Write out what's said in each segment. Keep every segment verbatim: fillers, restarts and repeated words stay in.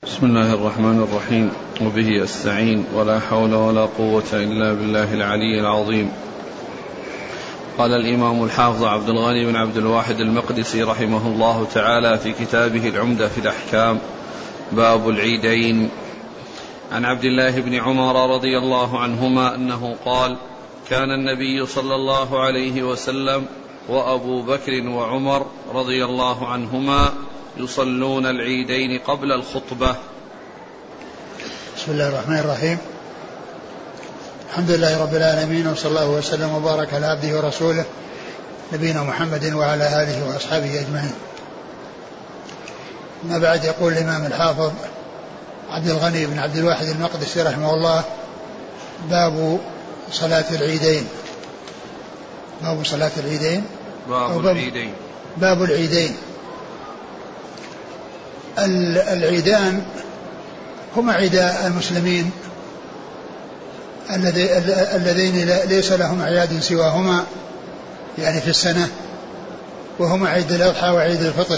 بسم الله الرحمن الرحيم، وبه أستعين، ولا حول ولا قوة إلا بالله العلي العظيم. قال الإمام الحافظ عبد الغني بن عبد الواحد المقدسي رحمه الله تعالى في كتابه العمدة في الأحكام: باب العيدين. عن عبد الله بن عمر رضي الله عنهما أنه قال: كان النبي صلى الله عليه وسلم وأبو بكر وعمر رضي الله عنهما يصلون العيدين قبل الخطبة. بسم الله الرحمن الرحيم. الحمد لله رب العالمين، وصلى الله وسلم وبارك على عبده ورسوله نبينا محمد وعلى آله وأصحابه أجمعين. ما بعد، يقول الإمام الحافظ عبد الغني بن عبد الواحد المقدسي رحمه الله: باب صلاة العيدين. باب صلاة العيدين باب باب العيدين باب العيدين. العيدان هما عيدا المسلمين اللذين ليس لهم أعياد سواهما يعني في السنة، وهما عيد الأضحى وعيد الفطر.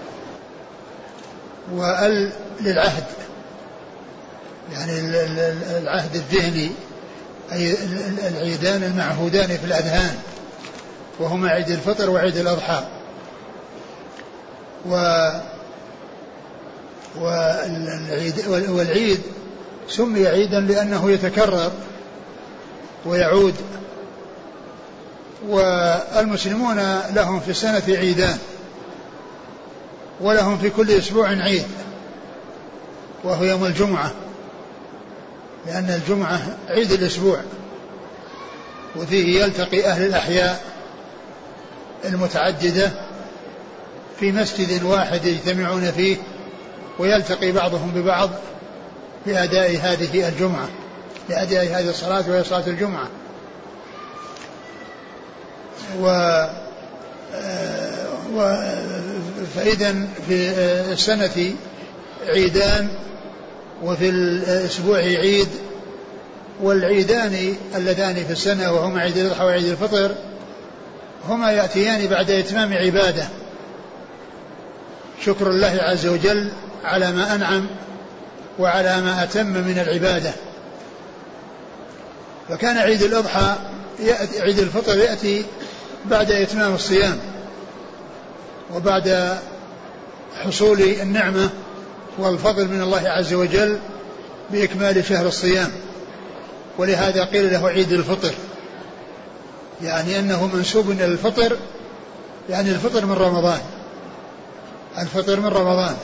وال للعهد يعني العهد الذهني، أي العيدان المعهودان في الأذهان، وهما عيد الفطر وعيد الأضحى. و والعيد سمي عيدا لأنه يتكرر ويعود، والمسلمون لهم في السنة عيدان، ولهم في كل أسبوع عيد، وهو يوم الجمعة، لأن الجمعة عيد الأسبوع، وفيه يلتقي أهل الأحياء المتعددة في مسجد واحد يجتمعون فيه، ويلتقي بعضهم ببعض لأداء هذه الجمعة، لأداء هذه الصلاة وهي صلاة الجمعة. و فإذا في السنة عيدان، وفي الأسبوع عيد. والعيدان اللذان في السنة وهما عيد الأضحى وعيد الفطر هما يأتيان بعد إتمام عبادة، شكر الله عز وجل على ما أنعم وعلى ما أتم من العبادة. فكان عيد الأضحى عيد الفطر يأتي بعد إتمام الصيام، وبعد حصول النعمة والفضل من الله عز وجل بإكمال شهر الصيام، ولهذا قيل له عيد الفطر، يعني أنه منسوب إلى الفطر، يعني الفطر من رمضان، الفطر من رمضان.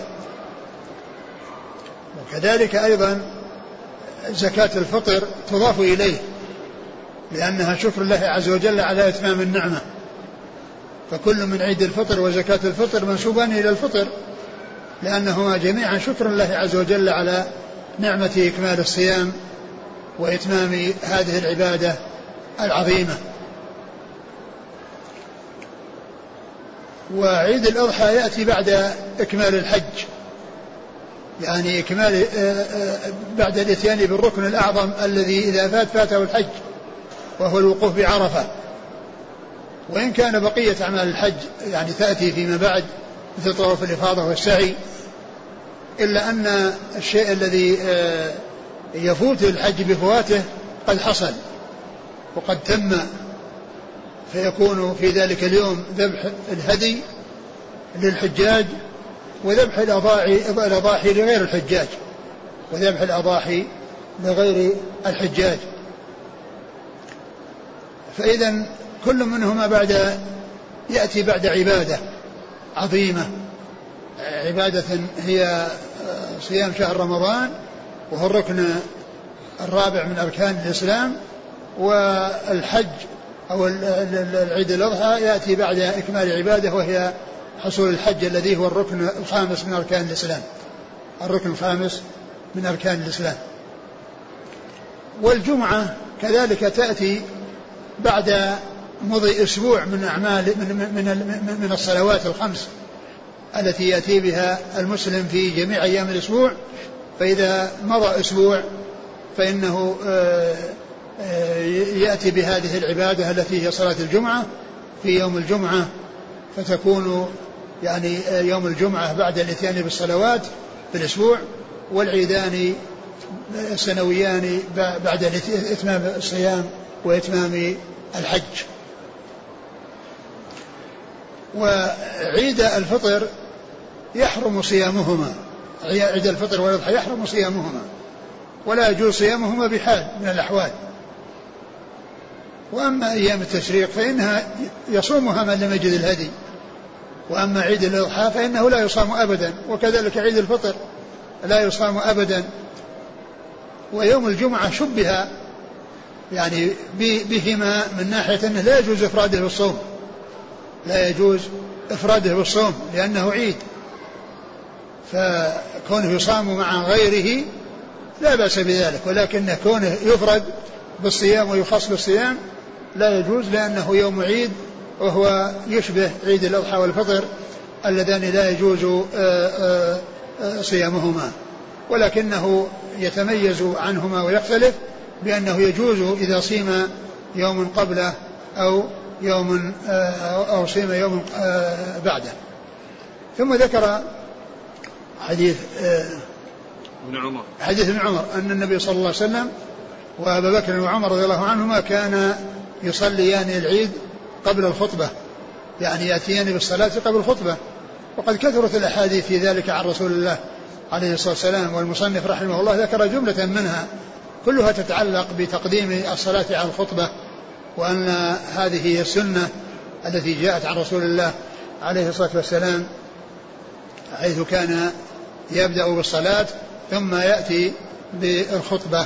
وكذلك أيضا زكاة الفطر تضاف إليه، لأنها شكر الله عز وجل على إتمام النعمة، فكل من عيد الفطر وزكاة الفطر منسوبان إلى الفطر، لأنهما جميعا شكر الله عز وجل على نعمة إكمال الصيام وإتمام هذه العبادة العظيمة. وعيد الأضحى يأتي بعد إكمال الحج، يعني إكمال بعد الإتيان بالركن الأعظم الذي إذا فات فاته الحج، وهو الوقوف بعرفة. وإن كان بقية أعمال الحج يعني تأتي فيما بعد مثل طواف الإفاضة والسعي، إلا أن الشيء الذي يفوت الحج بفواته قد حصل وقد تم، فيكون في ذلك اليوم ذبح الهدي للحجاج، وذبح الأضاحي لغير الحجاج، وذبح الأضاحي لغير الحجاج. فإذا كل منهما بعد يأتي بعد عبادة عظيمة، عبادة هي صيام شهر رمضان، وهو الركن الرابع من أركان الإسلام. والحج أو العيد الأضحى يأتي بعد إكمال عبادة، وهي حصول الحج الذي هو الركن الخامس من أركان الإسلام، الركن الخامس من أركان الإسلام. والجمعة كذلك تأتي بعد مضي أسبوع من أعمال من, من, من الصلوات الخمس التي يأتي بها المسلم في جميع أيام الأسبوع. فإذا مضى أسبوع فإنه يأتي بهذه العبادة التي هي صلاة الجمعة في يوم الجمعة، فتكون يعني يوم الجمعة بعد الاتيان بالصلوات في الأسبوع، والعيدان السنويان بعد إتمام الصيام وإتمام الحج. وعيد الفطر يحرم صيامهما، عيد الفطر والأضحى يحرم صيامهما ولا يجوز صيامهما بحال من الأحوال. وأما أيام التشريق فإنها يصومها من لم يجد الهدي، وأما عيد الأضحى فإنه لا يصام أبدا، وكذلك عيد الفطر لا يصام أبدا. ويوم الجمعة شبه يعني بهما من ناحية أنه لا يجوز إفراده بالصوم، لا يجوز إفراده بالصوم لأنه عيد، فكونه يصام مع غيره لا بأس بذلك، ولكن كونه يفرد بالصيام ويخص بالصيام لا يجوز لأنه يوم عيد وهو يشبه عيد الأضحى والفطر اللذان لا يجوز صيامهما، ولكنه يتميز عنهما ويختلف بأنه يجوز إذا صيم يوم قبله أو يوم أو صيم يوم بعده. ثم ذكر حديث ابن عمر حديث ابن عمر أن النبي صلى الله عليه وسلم وأبا بكر وعمر رضي الله عنهما كان يصليان العيد قبل الخطبة، يعني يأتيان بالصلاة قبل الخطبة. وقد كثرت الأحاديث في ذلك عن رسول الله عليه الصلاة والسلام، والمصنف رحمه الله ذكر جملة منها كلها تتعلق بتقديم الصلاة على الخطبة، وأن هذه هي السنة التي جاءت عن رسول الله عليه الصلاة والسلام، حيث كان يبدأ بالصلاة ثم يأتي بالخطبة.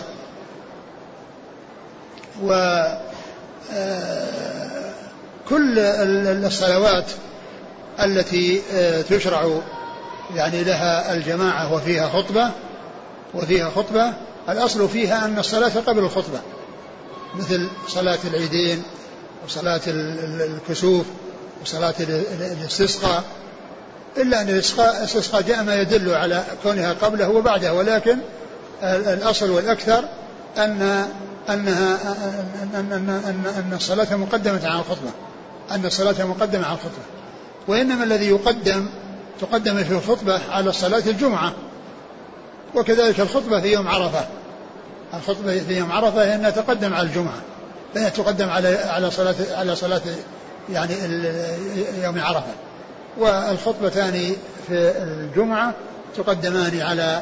وكل الصلوات التي تشرع يعني لها الجماعة وفيها خطبة وفيها خطبة الأصل فيها أن الصلاة قبل الخطبة، مثل صلاة العيدين وصلاة الكسوف وصلاة الاستسقاء، إلا أن الاستسقاء جاء ما يدل على كونها قبله وبعده، ولكن الأصل والأكثر أن أنها أن أن أن أن الصلاة مقدمة على الخطبة، أن الصلاة مقدمة على الخطبة. وإنما الذي يقدم تقدم في الخطبة على الصلاة الجمعة، وكذلك الخطبة في يوم عرفة، الخطبة في يوم عرفة هي أنها تقدم على الجمعة، فهي تقدم على على صلاة على صلاة يعني يوم عرفة، والخطبتان في الجمعة تقدمان على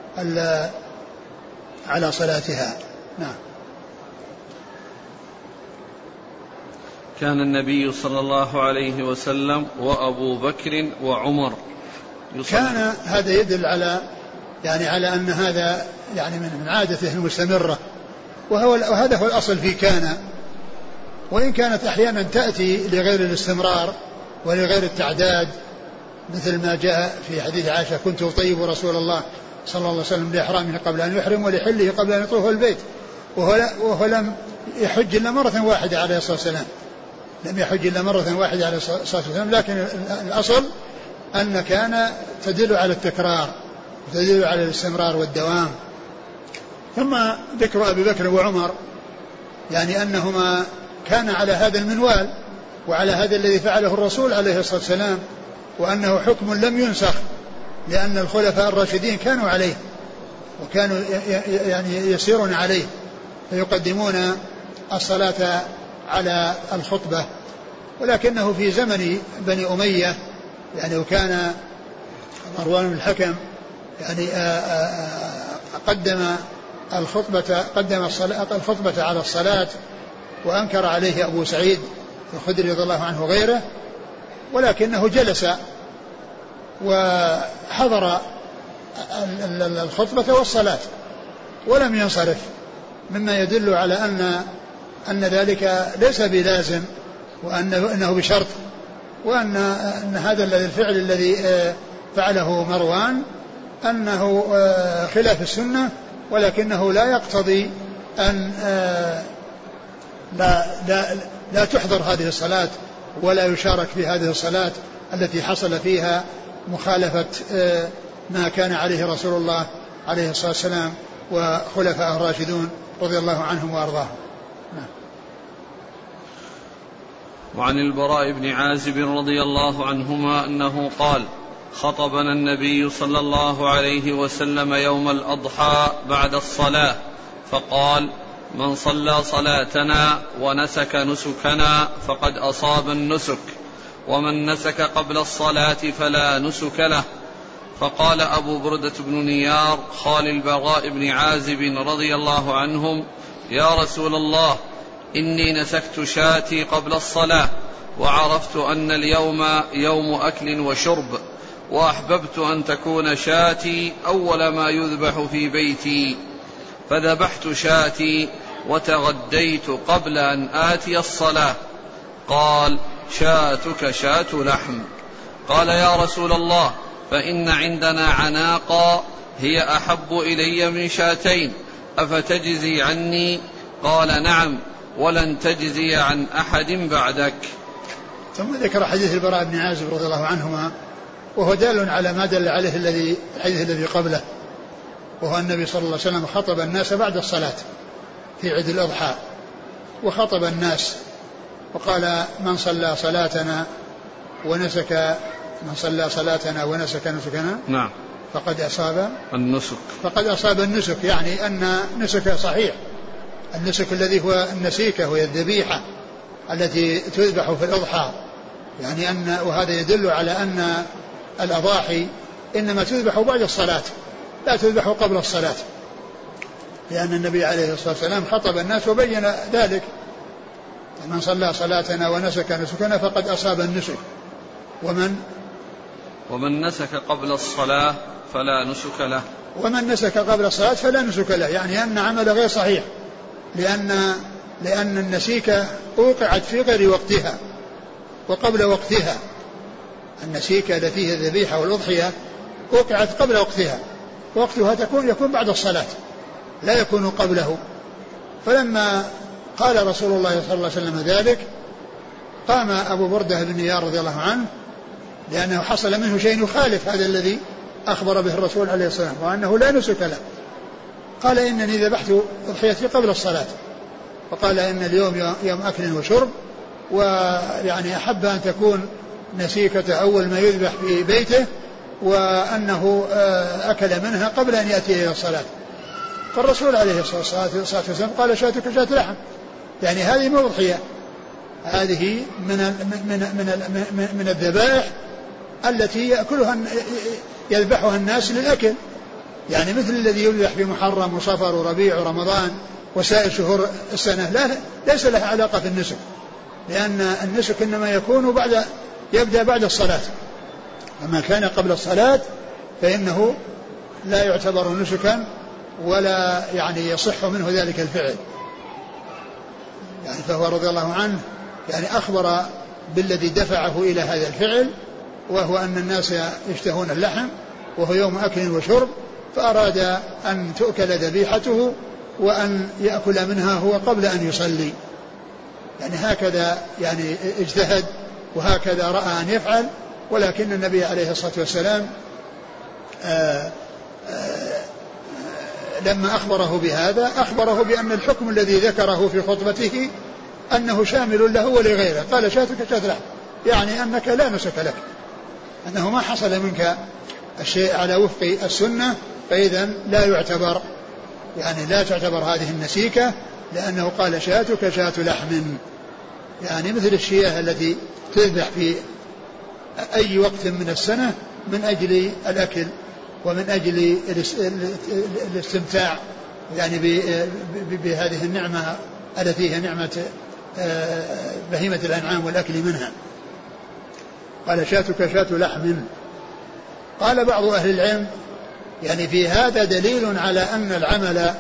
على صلاتها. نعم. كان النبي صلى الله عليه وسلم وأبو بكر وعمر يصلي. كان هذا يدل على يعني على أن هذا يعني من عادته المستمرة، وهو وهذا هو الأصل في كان، وإن كانت أحيانا تأتي لغير الاستمرار ولغير التعداد، مثل ما جاء في حديث عائشة: كنت أطيب رسول الله صلى الله عليه وسلم لإحرامه قبل أن يحرم ولحله قبل أن يطوف البيت، وهو, وهو لم يحج إلا مرة واحدة عليه الصلاة والسلام، لم يحج إلا مرة واحدة عليه الصلاة والسلام. لكن الأصل أن كان تدل على التكرار وتدل على الاستمرار والدوام. ثم ذكر أبي بكر وعمر يعني أنهما كان على هذا المنوال وعلى هذا الذي فعله الرسول عليه الصلاة والسلام، وأنه حكم لم ينسخ، لأن الخلفاء الراشدين كانوا عليه وكانوا يعني يسيرون عليه، فيقدمون الصلاة على الخطبة. ولكنه في زمن بني أمية يعني وكان مروان بن الحكم يعني قدم الخطبة قدم الخطبة على الصلاة، وأنكر عليه أبو سعيد الخدري رضي الله عنه وغيره، ولكنه جلس وحضر الخطبة والصلاة ولم ينصرف، مما يدل على أن أن ذلك ليس بلازم، وأنه أنه بشرط، وأن أن هذا الفعل الذي فعله مروان أنه خلاف السنة، ولكنه لا يقتضي أن لا, لا, لا تحضر هذه الصلاة ولا يشارك في هذه الصلاة التي حصل فيها مخالفة ما كان عليه رسول الله عليه الصلاة والسلام وخلفاء الراشدون رضي الله عنهم وأرضاهم. نعم. وعن البراء بن عازب رضي الله عنهما أنه قال: خطبنا النبي صلى الله عليه وسلم يوم الأضحى بعد الصلاة فقال: من صلى صلاتنا ونسك نسكنا فقد أصاب النسك، ومن نسك قبل الصلاة فلا نسك له. فقال أبو بردة بن نيار خال البراء بن عازب رضي الله عنهم: يا رسول الله، إني نسكت شاتي قبل الصلاة، وعرفت أن اليوم يوم أكل وشرب، وأحببت أن تكون شاتي أول ما يذبح في بيتي، فذبحت شاتي وتغديت قبل أن آتي الصلاة. قال: شاتك شات لحم. قال: يا رسول الله، فإن عندنا عناقا هي أحب إلي من شاتين، أفتجزي عني؟ قال: نعم، ولن تجزي عن أحد بعدك. ثم ذكر حديث البراء بن عازب رضي الله عنهما، وهو دال على ما دل عليه الذي الحديث الذي قبله، وهو النبي صلى الله عليه وسلم خطب الناس بعد الصلاة في عيد الأضحى، وخطب الناس وقال: من صلى صلاتنا ونسك من صلى صلاتنا ونسك نسكنا نعم فقد أصاب النسك فقد أصاب النسك، يعني أن نسك صحيح، النسك الذي هو النسيكة وهي الذبيحة التي تذبح في الأضحى، يعني أن وهذا يدل على أن الأضاحي إنما تذبح بعد الصلاة لا تذبح قبل الصلاة، لأن النبي عليه الصلاة والسلام خطب الناس وبين ذلك: من صلى صلاتنا ونسك نسكنا فقد أصاب النسك، ومن ومن نسك قبل الصلاة فلا نسك له ومن نسك قبل الصلاة فلا نسك له، يعني أن عمل غير صحيح، لأن لأن النسيكة أوقعت في غير وقتها وقبل وقتها. النسيكة التي هي الذبيحة والأضحية أوقعت قبل وقتها، وقتها تكون يكون بعد الصلاة لا يكون قبله. فلما قال رسول الله صلى الله عليه وسلم ذلك قام أبو بردة بن نيار رضي الله عنه، لأنه حصل منه شيء يخالف هذا الذي أخبر به الرسول عليه الصلاة والسلام، وأنه لا نسك له. قال: إنني ذبحت أضحيتي قبل الصلاة، وقال: إن اليوم يوم أكل وشرب، ويعني أحب أن تكون نسيكة أول ما يذبح في بيته، وأنه أكل منها قبل أن يأتي إلى الصلاة. فالرسول عليه الصلاة والسلام قال: شاتك شات لحم، يعني هذه مو أضحية، هذه من من من من الذبائح التي يأكلها يذبحها الناس للأكل، يعني مثل الذي يذبح في محرم وصفر وربيع ورمضان وسائر شهور السنة، لا ليس لها علاقة في النسك، لأن النسك إنما يكون بعد يبدأ بعد الصلاة، وما كان قبل الصلاة فإنه لا يعتبر نسكا ولا يعني يصح منه ذلك الفعل. يعني فهو رضي الله عنه يعني أخبر بالذي دفعه إلى هذا الفعل، وهو أن الناس يشتهون اللحم وهو يوم أكل وشرب، فأراد أن تؤكل ذبيحته وأن يأكل منها هو قبل أن يصلي. يعني هكذا يعني اجتهد وهكذا رأى أن يفعل، ولكن النبي عليه الصلاة والسلام آآ آآ لما أخبره بهذا أخبره بأن الحكم الذي ذكره في خطبته أنه شامل له ولغيره. قال: شاتك شات لحم، يعني أنك لا نسك لك، أنه ما حصل منك الشيء على وفق السنة، فإذا لا يعتبر يعني لا تعتبر هذه النسيكة، لأنه قال: شاتك شات لحم، يعني مثل الشياه التي تذبح في أي وقت من السنة من أجل الأكل ومن أجل الاستمتاع يعني بهذه النعمة التي هي نعمة بهيمة الأنعام والأكل منها. قال: شاتك شات لحم. قال بعض أهل العلم يعني في هذا دليل على أن العمل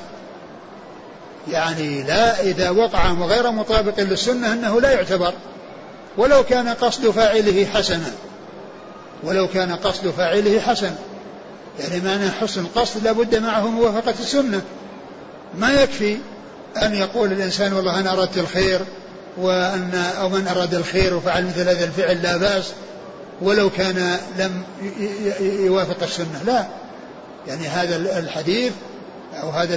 يعني لا إذا وقع غير مطابق للسنة أنه لا يعتبر، ولو كان قصد فاعله حسنا ولو كان قصد فاعله حسن، يعني معنى حسن القصد لابد معه موافقة السنة. ما يكفي أن يقول الإنسان والله أنا أردت الخير، وأن أو من أراد الخير وفعل مثل هذا الفعل لا بأس ولو كان لم يوافق السنة، لا، يعني هذا الحديث أو هذا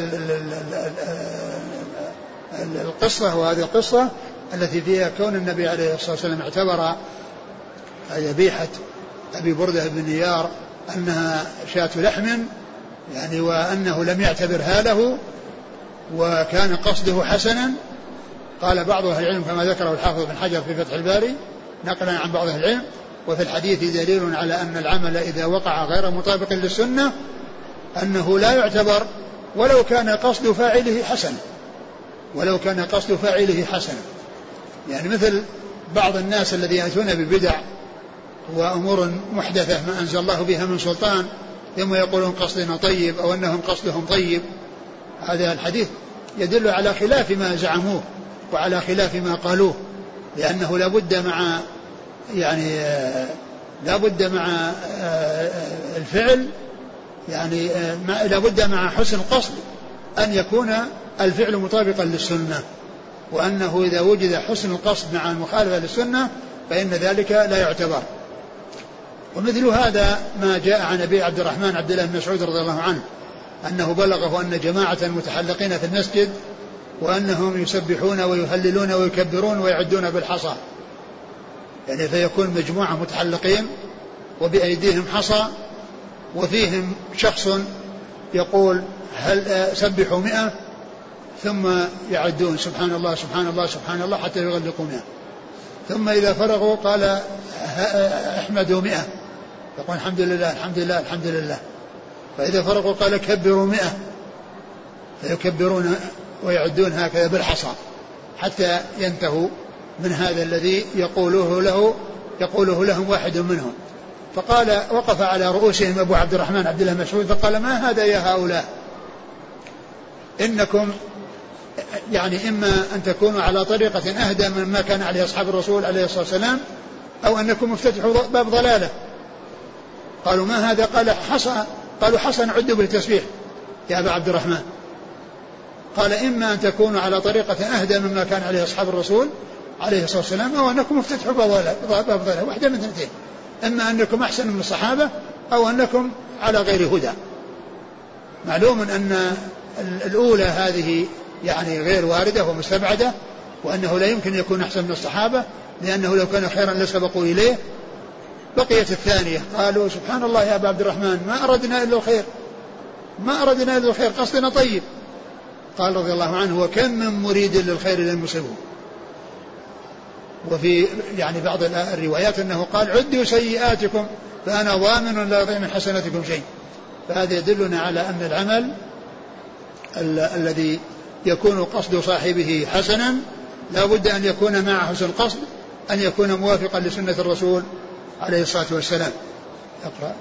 القصة وهذه القصة التي فيها كون النبي عليه الصلاة والسلام اعتبر ذبيحة أبي بردة بن نيار أنها شاة لحم يعني، وأنه لم يعتبرها له وكان قصده حسنا. قال بعض أهل العلم كما ذكره الحافظ بن حجر في فتح الباري نقلا عن بعض أهل العلم: وفي الحديث دليل على أن العمل إذا وقع غير مطابق للسنة أنه لا يعتبر ولو كان قصد فاعله حسن، ولو كان قصد فاعله حسن. يعني مثل بعض الناس الذين يأتون ببدع وأمور محدثة ما أنزل الله بها من سلطان ثم يقولون قصدنا طيب أو أنهم قصدهم طيب، هذا الحديث يدل على خلاف ما زعموه وعلى خلاف ما قالوه، لأنه لا بد مع يعني لا بد مع الفعل يعني لا بد مع حسن القصد أن يكون الفعل مطابقا للسنة، وأنه إذا وجد حسن القصد مع المخالفة للسنة فإن ذلك لا يعتبر. ومثل هذا ما جاء عن أبي عبد الرحمن عبد الله بن مسعود رضي الله عنه أنه بلغه أن جماعة متحلقين في المسجد وأنهم يسبحون ويهللون ويكبرون ويعدون بالحصى، يعني فيكون مجموعة متحلقين وبأيديهم حصى وفيهم شخص يقول هل سبحوا مئة ثم يعدون سبحان الله سبحان الله سبحان الله حتى يغلقوا مئة، ثم إذا فرغوا قال احمدوا مئة يقول الحمد لله الحمد لله الحمد لله، فإذا فرغوا قال كبروا مئة فيكبرون ويعدون هكذا بالحصى حتى ينتهوا من هذا الذي يقوله له يقوله لهم واحد منهم. فقال وقف على رؤوسهم أبو عبد الرحمن عبد الله مسعود فقال ما هذا يا هؤلاء، إنكم يعني إما أن تكونوا على طريقة أهدى مما كان عليه أصحاب الرسول عليه الصلاة والسلام أو أنكم مفتتحوا باب ضلالة. قالوا ما هذا؟ قال حصى. قالوا حصى نعد بالتسبيح يا أبا عبد الرحمن. قال إما أن تكونوا على طريقة أهدى مما كان عليه أصحاب الرسول عليه الصلاة والسلام أو أنكم مفتتحوا باب ضلالة، واحدة من اثنتين، إما أنكم أحسن من الصحابة أو أنكم على غير هدى. معلوم أن الأولى هذه يعني غير واردة ومستبعدة، وأنه لا يمكن يكون أحسن من الصحابة لأنه لو كان خيرا لسبقوا إليه. بقيت الثانية قالوا سبحان الله يا أبا عبد الرحمن ما أردنا إلا الخير ما أردنا إلا الخير قصدنا طيب. قال رضي الله عنه وكم من مريد للخير لم يصبه. وفي يعني بعض الروايات أنه قال عدوا سيئاتكم فأنا ضامن لا يضيع من حسناتكم شيء. فهذا يدلنا على أن العمل ال- الذي يكون قصد صاحبه حسنا لا بد أن يكون مع حسن القصد أن يكون موافقا لسنة الرسول عليه الصلاة والسلام. اقرأ.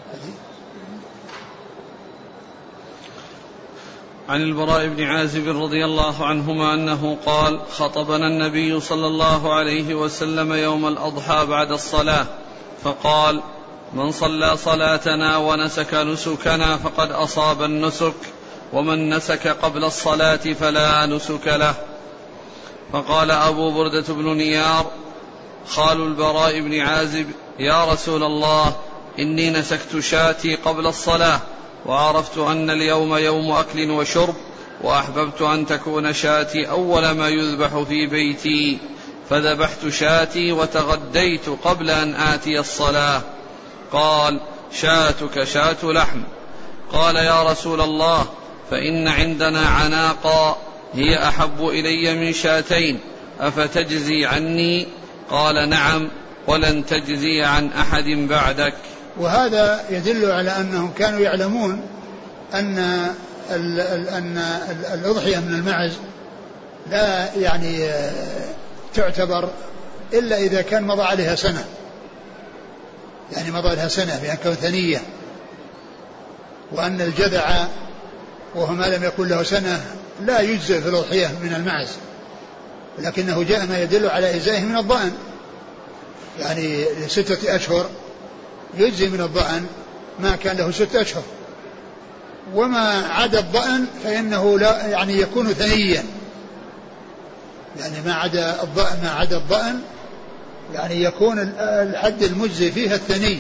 عن البراء بن عازب رضي الله عنهما أنه قال خطبنا النبي صلى الله عليه وسلم يوم الأضحى بعد الصلاة فقال من صلى صلاتنا ونسك نسكنا فقد أصاب النسك ومن نسك قبل الصلاة فلا نسك له. فقال أبو بردة بن نيار خال البراء بن عازب يا رسول الله إني نسكت شاتي قبل الصلاة وعرفت أن اليوم يوم أكل وشرب وأحببت أن تكون شاتي أول ما يذبح في بيتي فذبحت شاتي وتغديت قبل أن آتي الصلاة. قال شاتك شاة لحم. قال يا رسول الله فإن عندنا عناقا هي أحب إلي من شاتين أفتجزي عني؟ قال نعم ولن تجزي عن أحد بعدك. وهذا يدل على أنهم كانوا يعلمون أن أن الأضحية من المعز لا يعني تعتبر إلا إذا كان مضى عليها سنة، يعني مضى لها سنة بأن كون ثنية، وأن الجذع وهو ما لم يكن له سنة لا يجزئ في الأضحية من المعز، لكنه جاء ما يدل على إجزائه من الضأن، يعني ستة أشهر يجزي من الضأن ما كان له ستة أشهر، وما عدا الضأن فإنه لا يعني يكون ثنيا، يعني ما عدا الضأن ما عدا الضأن يعني يكون الحد المجزي فيها الثني،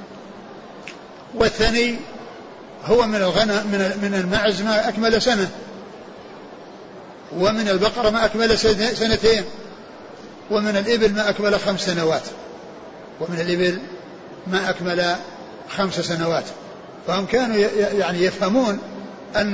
والثني هو من الغنم من من المعز ما أكمل سنة، ومن البقرة ما أكمل سنتين، ومن الإبل ما أكمل خمس سنوات، ومن الإبل ما أكمل خمس سنوات. فهم كانوا يعني يفهمون أن,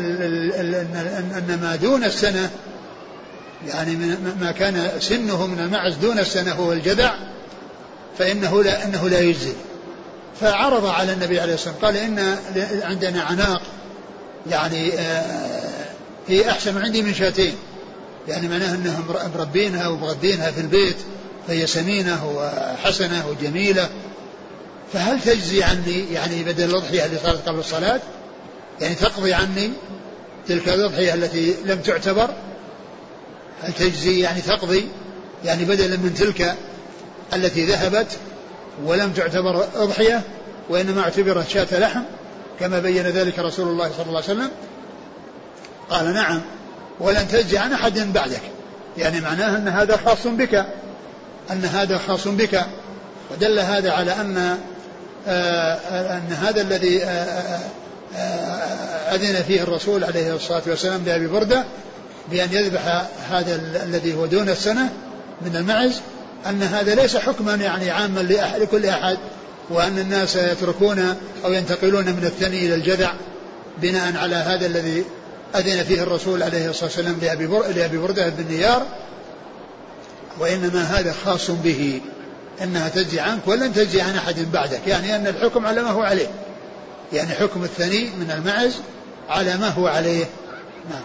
أن ما دون السنة يعني ما كان سنه من المعز دون السنة هو الجذع فإنه لا, إنه لا يجزي. فعرض على النبي عليه الصلاة والسلام قال إن عندنا عناق يعني هي أحسن عندي من شاتين، يعني معناه أنهم مربينها ومغذينها في البيت فهي سمينة وحسنة وجميلة، فهل تجزي عني يعني بدل الأضحية اللي صارت قبل الصلاة، يعني تقضي عني تلك الأضحية التي لم تعتبر، هل تجزي يعني تقضي يعني بدلا من تلك التي ذهبت ولم تعتبر أضحية وإنما اعتبرت شاة لحم كما بين ذلك رسول الله صلى الله عليه وسلم؟ قال نعم ولن تجزي عن أحد بعدك، يعني معناه أن هذا خاص بك، أن هذا خاص بك. ودل هذا على أن آه أن هذا الذي آه آه أذن فيه الرسول عليه الصلاة والسلام لأبي بردة بأن يذبح هذا الذي هو دون السنة من المعز، أن هذا ليس حكما يعني عاما لكل أحد، وأن الناس يتركون أو ينتقلون من الثني إلى الجذع بناء على هذا الذي أذن فيه الرسول عليه الصلاة والسلام لأبي بردة بن نيار، وإنما هذا خاص به أنها تجزي عنك ولن تجزي عن أحد بعدك، يعني أن الحكم على ما هو عليه، يعني حكم الثني من المعز على ما هو عليه. نعم.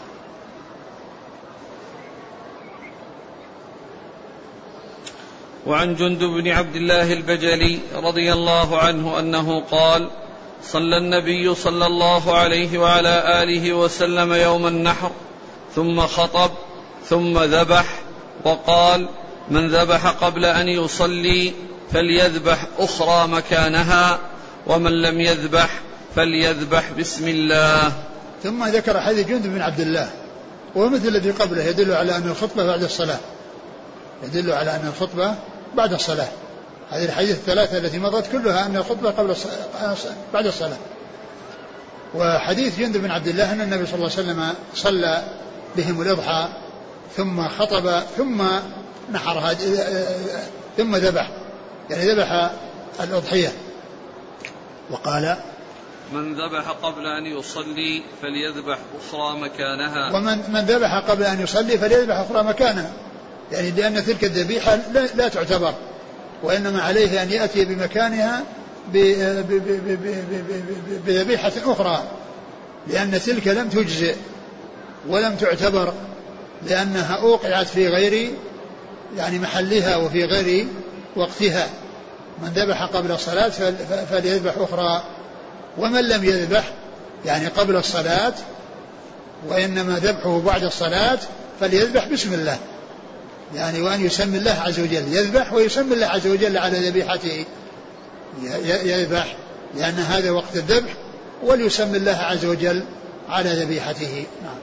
وعن جندب بن عبد الله البجلي رضي الله عنه أنه قال: صلى النبي صلى الله عليه وعلى آله وسلم يوم النحر ثم خطب ثم ذبح وقال: من ذبح قبل أن يصلي فليذبح أخرى مكانها، ومن لم يذبح فليذبح بسم الله. ثم ذكر حديث جندب بن عبد الله ومثل الذي قبله يدل على أن الخطبة بعد الصلاة، يدل على أن الخطبة بعد الصلاة. هذه الحديث الثلاثة التي مضت كلها أن الخطبة قبل الصلاة بعد الصلاة. وحديث جندب بن عبد الله أن النبي صلى الله عليه وسلم صلى بهم الإضحى ثم خطب ثم نحر ثم ذبح، يعني ذبح الأضحية. وقال: من ذبح قبل أن يصلي فليذبح أخرى مكانها. ومن من ذبح قبل أن يصلي فليذبح أخرى مكانها، يعني لأن تلك الذبيحة لا, لا تعتبر، وإنما عليه أن يأتي بمكانها بذبيحة أخرى، لأن تلك لم تجزئ ولم تعتبر لأنها أوقعت في غير يعني محلها وفي غير وقتها. من ذبح قبل الصلاة فليذبح أخرى، ومن لم يذبح يعني قبل الصلاة وإنما ذبحه بعد الصلاة فليذبح بسم الله، يعني وأن يسمي الله عز وجل، يذبح ويسمي الله عز وجل على ذبيحته، يذبح لأن هذا وقت الذبح وليسمي الله عز وجل على ذبيحته. نعم.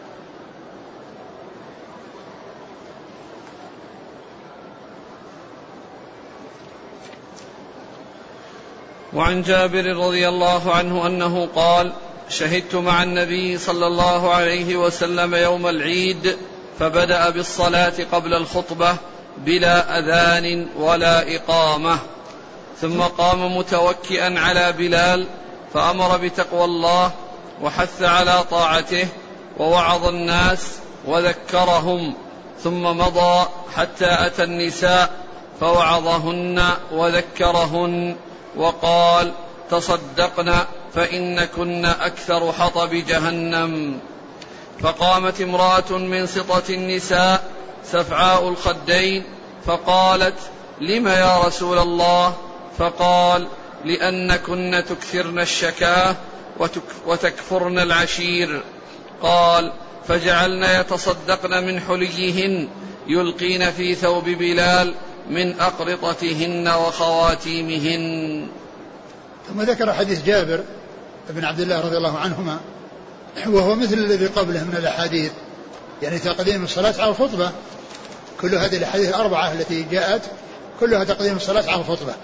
وعن جابر رضي الله عنه أنه قال: شهدت مع النبي صلى الله عليه وسلم يوم العيد فبدأ بالصلاة قبل الخطبة بلا أذان ولا إقامة، ثم قام متوكئا على بلال فأمر بتقوى الله وحث على طاعته ووعظ الناس وذكرهم، ثم مضى حتى أتى النساء فوعظهن وذكرهن وقال: تصدقن فإنكن أكثر حطب جهنم. فقامت امرأة من سطة النساء سفعاء الخدين فقالت: لم يا رسول الله؟ فقال: لأنكن تكثرن الشكاه وتكفرن العشير. قال: فجعلن يتصدقن من حليهن يلقين في ثوب بلال من أقرطتهن وخواتيمهن. ثم ذكر حديث جابر بن عبد الله رضي الله عنهما وهو مثل الذي قبله من الأحاديث، يعني تقديم الصلاة على الخطبة، كل هذه الأحاديث الأربعة التي جاءت كلها تقديم الصلاة على الخطبة.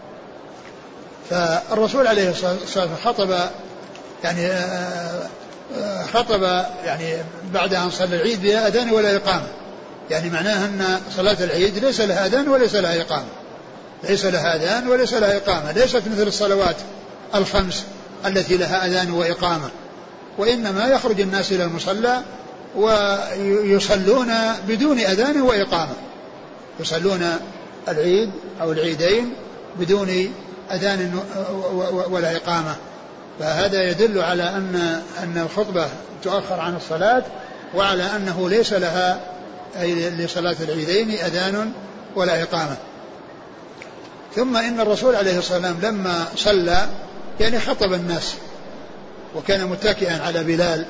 فالرسول عليه الصلاة والسلام خطب يعني خطب يعني بعد أن صلى العيد بلا أذان ولا إقامة، يعني معناها أن صلاة العيد ليس لها أذان وليس لها إقامة، ليس لها أذان وليس لها إقامة، ليست مثل الصلوات الخمس التي لها أذان وإقامة، وإنما يخرج الناس إلى المصلى ويصلون بدون أذان وإقامة، يصلون العيد أو العيدين بدون أذان ولا إقامة. فهذا يدل على أن أن الخطبة تؤخر عن الصلاة، وعلى أنه ليس لها أي لصلاة العيدين أذان ولا إقامة. ثم إن الرسول عليه الصلاة والسلام لما صلى يعني خطب الناس، وكان متكئا على بلال،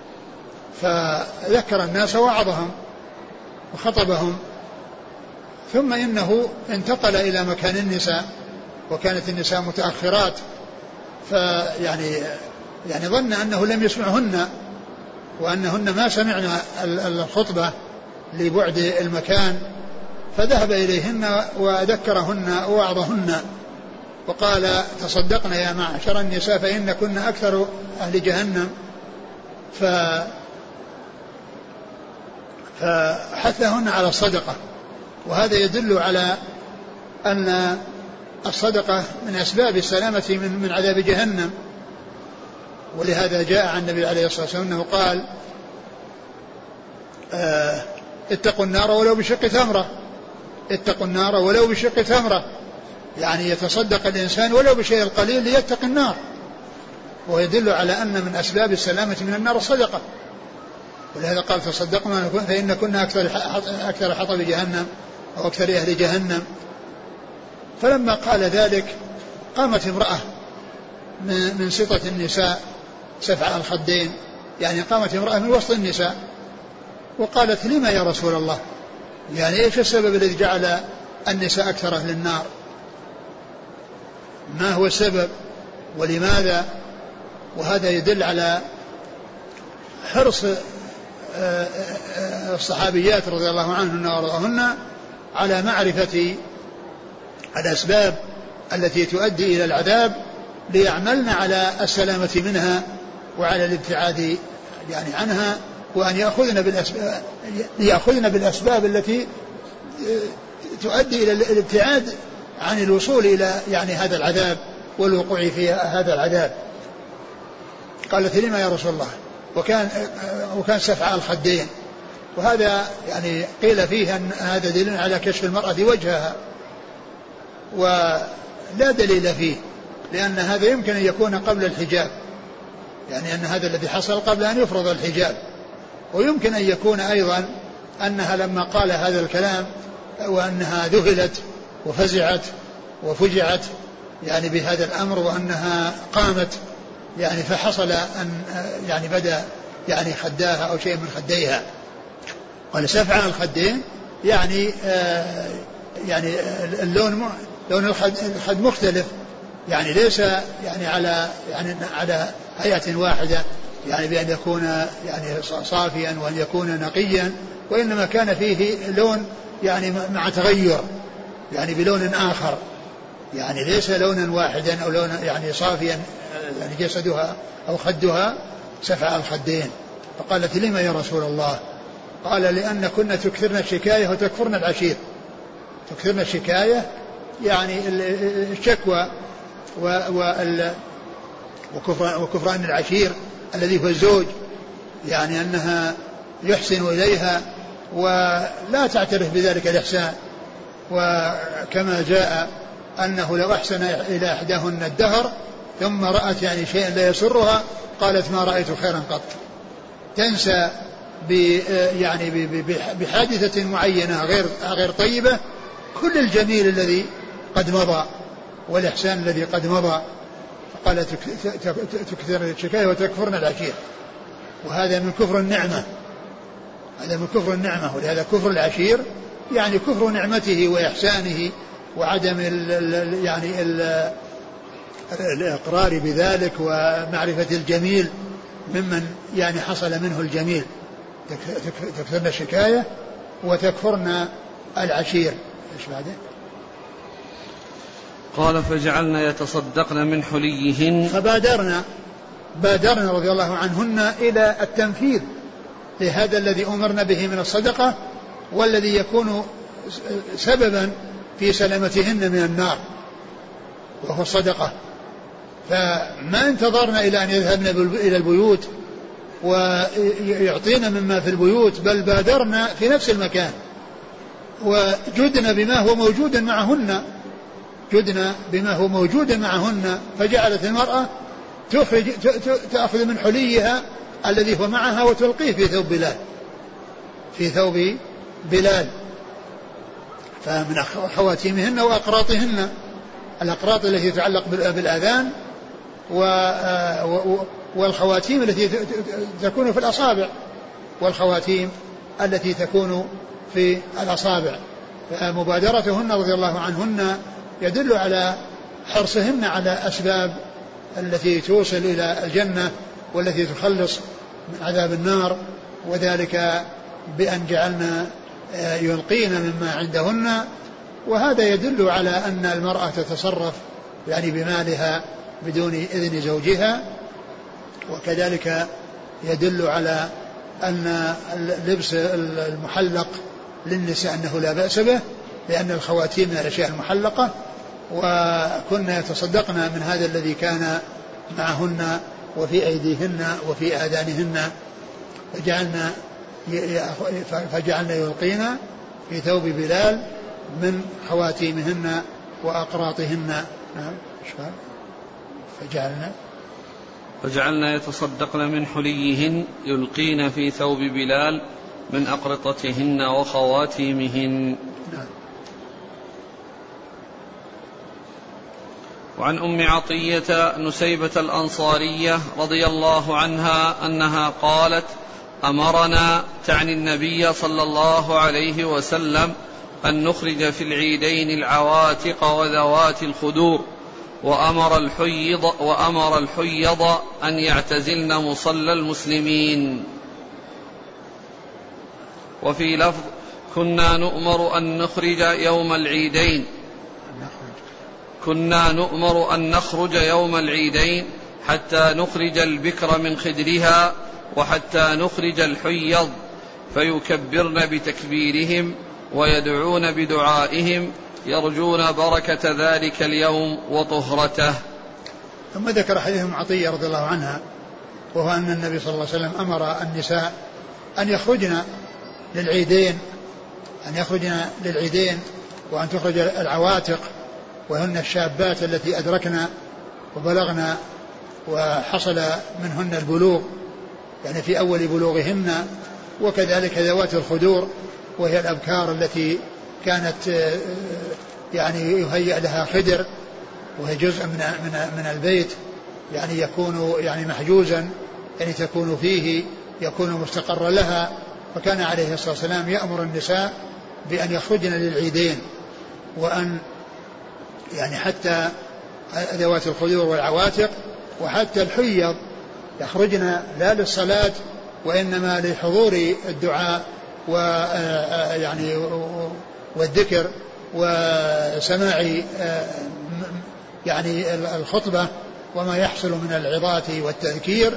فذكر الناس ووعظهم وخطبهم. ثم إنه انتقل إلى مكان النساء، وكانت النساء متأخرات، فيعني يعني ظن أنه لم يسمعهن، وأنهن ما سمعنا الخطبة لبعد المكان، فذهب إليهن وذكرهن ووعظهن وقال: تصدقنا يا معشر النساء فإن كنا أكثر أهل جهنم. ف فحثهن على الصدقة، وهذا يدل على أن الصدقة من أسباب السلامة من, من عذاب جهنم. ولهذا جاء عن النبي عليه الصلاة والسلام أنه قال: آه اتقوا النار ولو بشق تمرة، اتقوا النار ولو بشق تمرة، يعني يتصدق الإنسان ولو بشيء القليل ليتقي النار، ويدل على أن من أسباب السلامة من النار الصدقة. ولهذا قال: تصدقنا فإن كنا أكثر أكثر حطب جهنم أو أكثر أهل جهنم. فلما قال ذلك قامت امرأة من سطة النساء سفع الخدين، يعني قامت امرأة من وسط النساء وقالت: لما يا رسول الله؟ يعني ايش السبب الذي جعل النساء أكثر أهل النار؟ ما هو السبب ولماذا؟ وهذا يدل على حرص الصحابيات رضي الله عنهن وارضاهن على معرفة الأسباب التي تؤدي إلى العذاب، ليعملن على السلامة منها وعلى الابتعاد يعني عنها، وأن يأخذن بالأسباب, يأخذن بالأسباب التي تؤدي إلى الابتعاد عن الوصول إلى يعني هذا العذاب والوقوع في هذا العذاب. قالت: لما يا رسول الله؟ وكان, وكان سفع الخدين، وهذا يعني قيل فيه أن هذا دليل على كشف المرأة وجهها، ولا دليل فيه، لأن هذا يمكن أن يكون قبل الحجاب، يعني أن هذا الذي حصل قبل أن يفرض الحجاب. ويمكن أن يكون أيضا أنها لما قال هذا الكلام وأنها ذهلت وفزعت وفجعت يعني بهذا الأمر، وأنها قامت يعني فحصل أن يعني بدأ يعني خداها أو شيء من خديها. قال: سفع الخدين يعني آه يعني اللون لون الخد مختلف، يعني ليس يعني على يعني على هيئة واحدة، يعني بأن يكون يعني صافيا وأن يكون نقيا، وإنما كان فيه لون يعني مع تغير يعني بلون آخر، يعني ليس لونا واحدا أو لون يعني صافيا يعني جسدها أو خدها سفع الخدين. فقالت: لما يا رسول الله؟ قال: لأن كنا تكثرن الشكاية وتكفرن العشير. تكثرن الشكاية يعني الشكوى وكفران العشير الذي هو الزوج، يعني أنها يحسن إليها ولا تعترف بذلك الإحسان. وكما جاء أنه لو أحسن إلى إحداهن الدهر ثم رأت يعني شيئا لا يسرها قالت: ما رأيت خيرا قط. تنسى يعني بحادثة معينة غير غير طيبة كل الجميل الذي قد مضى والإحسان الذي قد مضى. فقال: تكثر الشكاية وتكفرن العشير، وهذا من كفر النعمة، هذا من كفر النعمة. ولهذا كفر العشير يعني كفر نعمته وإحسانه وعدم ال يعني ال الإقرار بذلك ومعرفة الجميل ممن يعني حصل منه الجميل. تكثرن الشكاية وتكفرن العشير. إيش بعده؟ قال: فجعلنا يتصدقن من حليهن، فبادرنا بادرنا رضي الله عنهن إلى التنفيذ لهذا الذي أمرنا به من الصدقة، والذي يكون سببا في سلامتهن من النار وهو الصدقة. فما انتظرنا إلى أن يذهبن إلى البيوت ويعطينا مما في البيوت، بل بادرنا في نفس المكان وجدنا بما هو موجود معهن جدنا بما هو موجود معهن فجعلت المرأة تخرج تأخذ من حليها الذي هو معها وتلقيه في ثوب بلال في ثوب بلال فمن خواتيمهن وأقراطهن، الأقراط التي تتعلق بالآذان والخواتيم التي تكون في الأصابع والخواتيم التي تكون في الأصابع. فمبادرتهن رضي الله عنهن يدل على حرصهن على أسباب التي توصل إلى الجنة والتي تخلص من عذاب النار، وذلك بأن جعلنا يلقين مما عندهن. وهذا يدل على أن المرأة تتصرف يعني بمالها بدون إذن زوجها. وكذلك يدل على أن اللبس المحلق للنساء أنه لا بأس به، لأن الخواتيم من الأشياء المحلقة، وكنا يتصدقن من هذا الذي كان معهن وفي أيديهن وفي آذانهن، فجعلنا فجعلنا يلقينا في ثوب بلال من خواتيمهن وأقراطهن. فجعلنا فجعلنا يتصدقن من حليهن يلقين في ثوب بلال من أقرطتهن وخواتيمهن. وعن أم عطية نسيبة الأنصارية رضي الله عنها أنها قالت: أمرنا تعني النبي صلى الله عليه وسلم أن نخرج في العيدين العواتق وذوات الخدور، وأمر الحيض, وأمر الحيض أن يعتزلن مصلى المسلمين. وفي لفظ: كنا نؤمر أن نخرج يوم العيدين كنا نؤمر أن نخرج يوم العيدين حتى نخرج البكر من خدرها وحتى نخرج الحيض، فيكبرن بتكبيرهم ويدعون بدعائهم يرجون بركة ذلك اليوم وطهرته. ثم ذكر حديث أم عطية رضي الله عنها، وهو أن النبي صلى الله عليه وسلم أمر النساء أن يخرجن للعيدين أن يخرجن للعيدين وأن تخرج العواتق، وهن الشابات التي أدركنا وبلغنا وحصل منهن البلوغ يعني في أول بلوغهن، وكذلك ذوات الخدور وهي الأبكار التي كانت يعني يهيأ لها خدر، وهي جزء من من من البيت يعني يكون يعني محجوزا يعني تكون فيه يكون مستقرا لها. فكان عليه الصلاة والسلام يأمر النساء بأن يخرجن للعيدين، وأن يعني حتى ذوات الخدور والعواتق وحتى الحيض يخرجن لا للصلاة وإنما لحضور الدعاء ويعني والذكر وسماع يعني الخطبة وما يحصل من العظات والتذكير.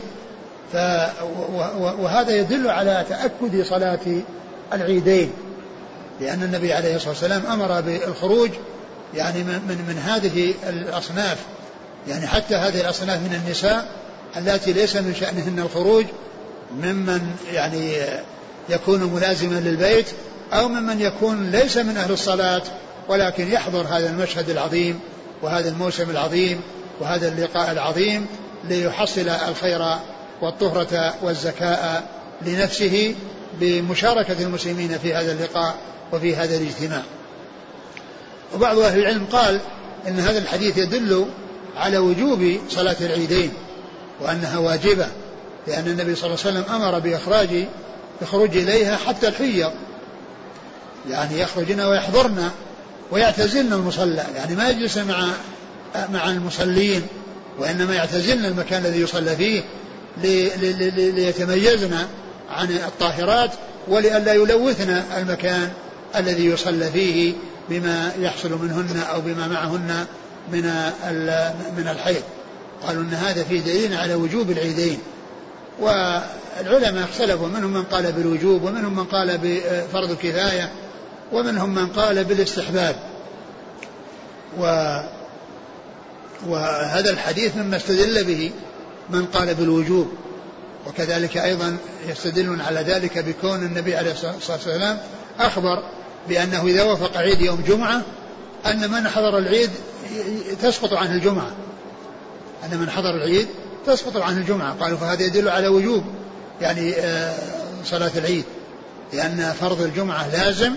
وهذا يدل على تأكد صلاة العيدين، لأن النبي عليه الصلاة والسلام أمر بالخروج يعني من من هذه الأصناف، يعني حتى هذه الأصناف من النساء التي ليس من شأنهن الخروج، ممن يعني يكون ملازما للبيت أو ممن يكون ليس من أهل الصلاة ولكن يحضر هذا المشهد العظيم وهذا الموسم العظيم وهذا اللقاء العظيم ليحصل الخير والطهرة والزكاء لنفسه بمشاركة المسلمين في هذا اللقاء وفي هذا الاجتماع. وبعض أهل العلم قال إن هذا الحديث يدل على وجوب صلاة العيدين وأنها واجبة، لأن النبي صلى الله عليه وسلم أمر بإخراج يخرج إليها حتى الحيض، يعني يخرجن ويحضرن ويعتزلن المصلى، يعني ما يجلس مع مع المصلين وإنما يعتزلن المكان الذي يصلى فيه ليتميزن عن الطاهرات ولئلا يلوثن المكان الذي يصلى فيه بما يحصل منهن أو بما معهن من من الحيض. قالوا أن هذا فيه دليل على وجوب العيدين. والعلماء اختلفوا، منهم من قال بالوجوب ومنهم من قال بفرض الكفاية ومنهم من قال بالاستحباب، و وهذا الحديث مما استدل به من قال بالوجوب، وكذلك أيضا يستدلون على ذلك بكون النبي عليه الصلاة والسلام أخبر بأنه إذا وافق عيد يوم جمعة أن من حضر العيد تسقط عنه الجمعة، أن من حضر العيد تسقط عنه الجمعة. قالوا فهذا يدل على وجوب يعني صلاة العيد، لأن فرض الجمعة لازم،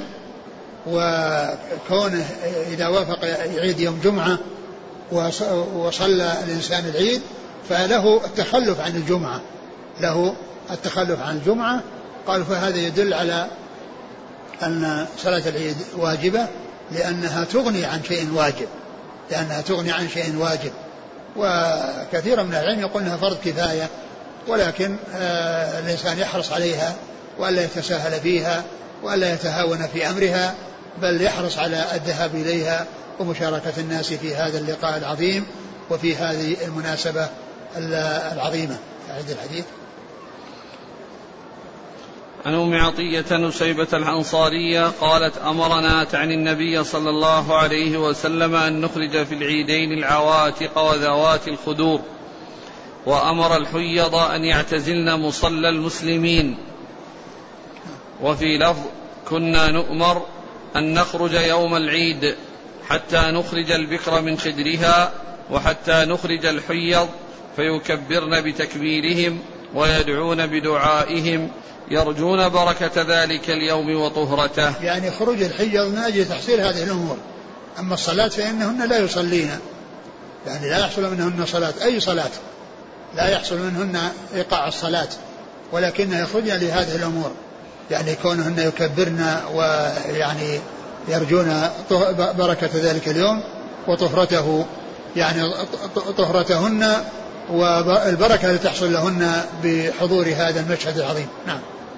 وكونه إذا وافق عيد يوم جمعة وصلى الإنسان العيد فله التخلف عن الجمعة، له التخلف عن الجمعة. قالوا فهذا يدل على أن صلاة العيد واجبة، لأنها تغني عن شيء واجب، لأنها تغني عن شيء واجب. وكثير من العلم يقول أنها فرض كفاية، ولكن آه الإنسان يحرص عليها وألا يتساهل فيها وألا يتهاون في أمرها، بل يحرص على الذهاب إليها ومشاركة الناس في هذا اللقاء العظيم وفي هذه المناسبة العظيمة. أعد الحديث. عن أم عطية نسيبة الأنصارية قالت أمرنا تعني النبي صلى الله عليه وسلم أن نخرج في العيدين العواتق وذوات الخدور، وأمر الحيض أن يعتزلن مصلى المسلمين. وفي لفظ كنا نؤمر أن نخرج يوم العيد حتى نخرج البكر من خدرها وحتى نخرج الحيض فيكبرن بتكبيرهم ويدعون بدعائهم يرجون بركة ذلك اليوم وطهرته. يعني خروج الحيض من أجل تحصيل هذه الأمور، أما الصلاة فإنهن لا يصلين، يعني لا يحصل منهن صلاة، أي صلاة لا يحصل منهن إيقاع الصلاة، ولكنها يخرجن لهذه الأمور، يعني كونهن يكبرن ويعني يرجون بركة ذلك اليوم وطهرته، يعني طهرتهن والبركة التي تحصل لهن بحضور هذا المشهد العظيم. نعم.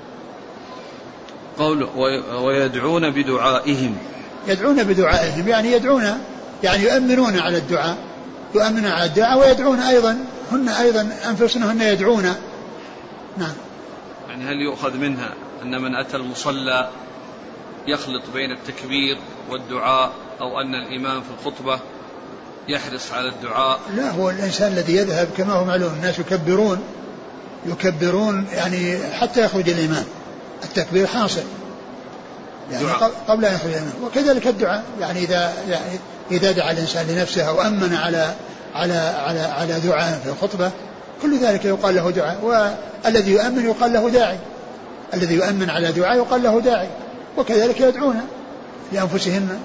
قول ويدعون بدعائهم، يدعون بدعائهم يعني يدعون يعني يؤمنون على الدعاء، يؤمنون على الدعاء ويدعون أيضا، هن أيضا أنفسهن يدعون. نعم. يعني هل يؤخذ منها أن من أتى المصلى يخلط بين التكبير والدعاء، أو أن الإمام في الخطبة يحرص على الدعاء؟ لا، هو الإنسان الذي يذهب كما هو معلوم الناس يكبرون يكبرون يعني حتى يخرج الإمام، التكبير حاصل يعني دعاء. قبل أن يخرج الإمام، وكذلك الدعاء، يعني إذا يعني إذا دعا الإنسان لنفسه أو أمن على على على على دعاء في الخطبة كل ذلك يقال له دعاء، والذي يؤمن يقال له داعي، الذي يؤمن على دعاء يقال له داعي، وكذلك يدعون لأنفسهن.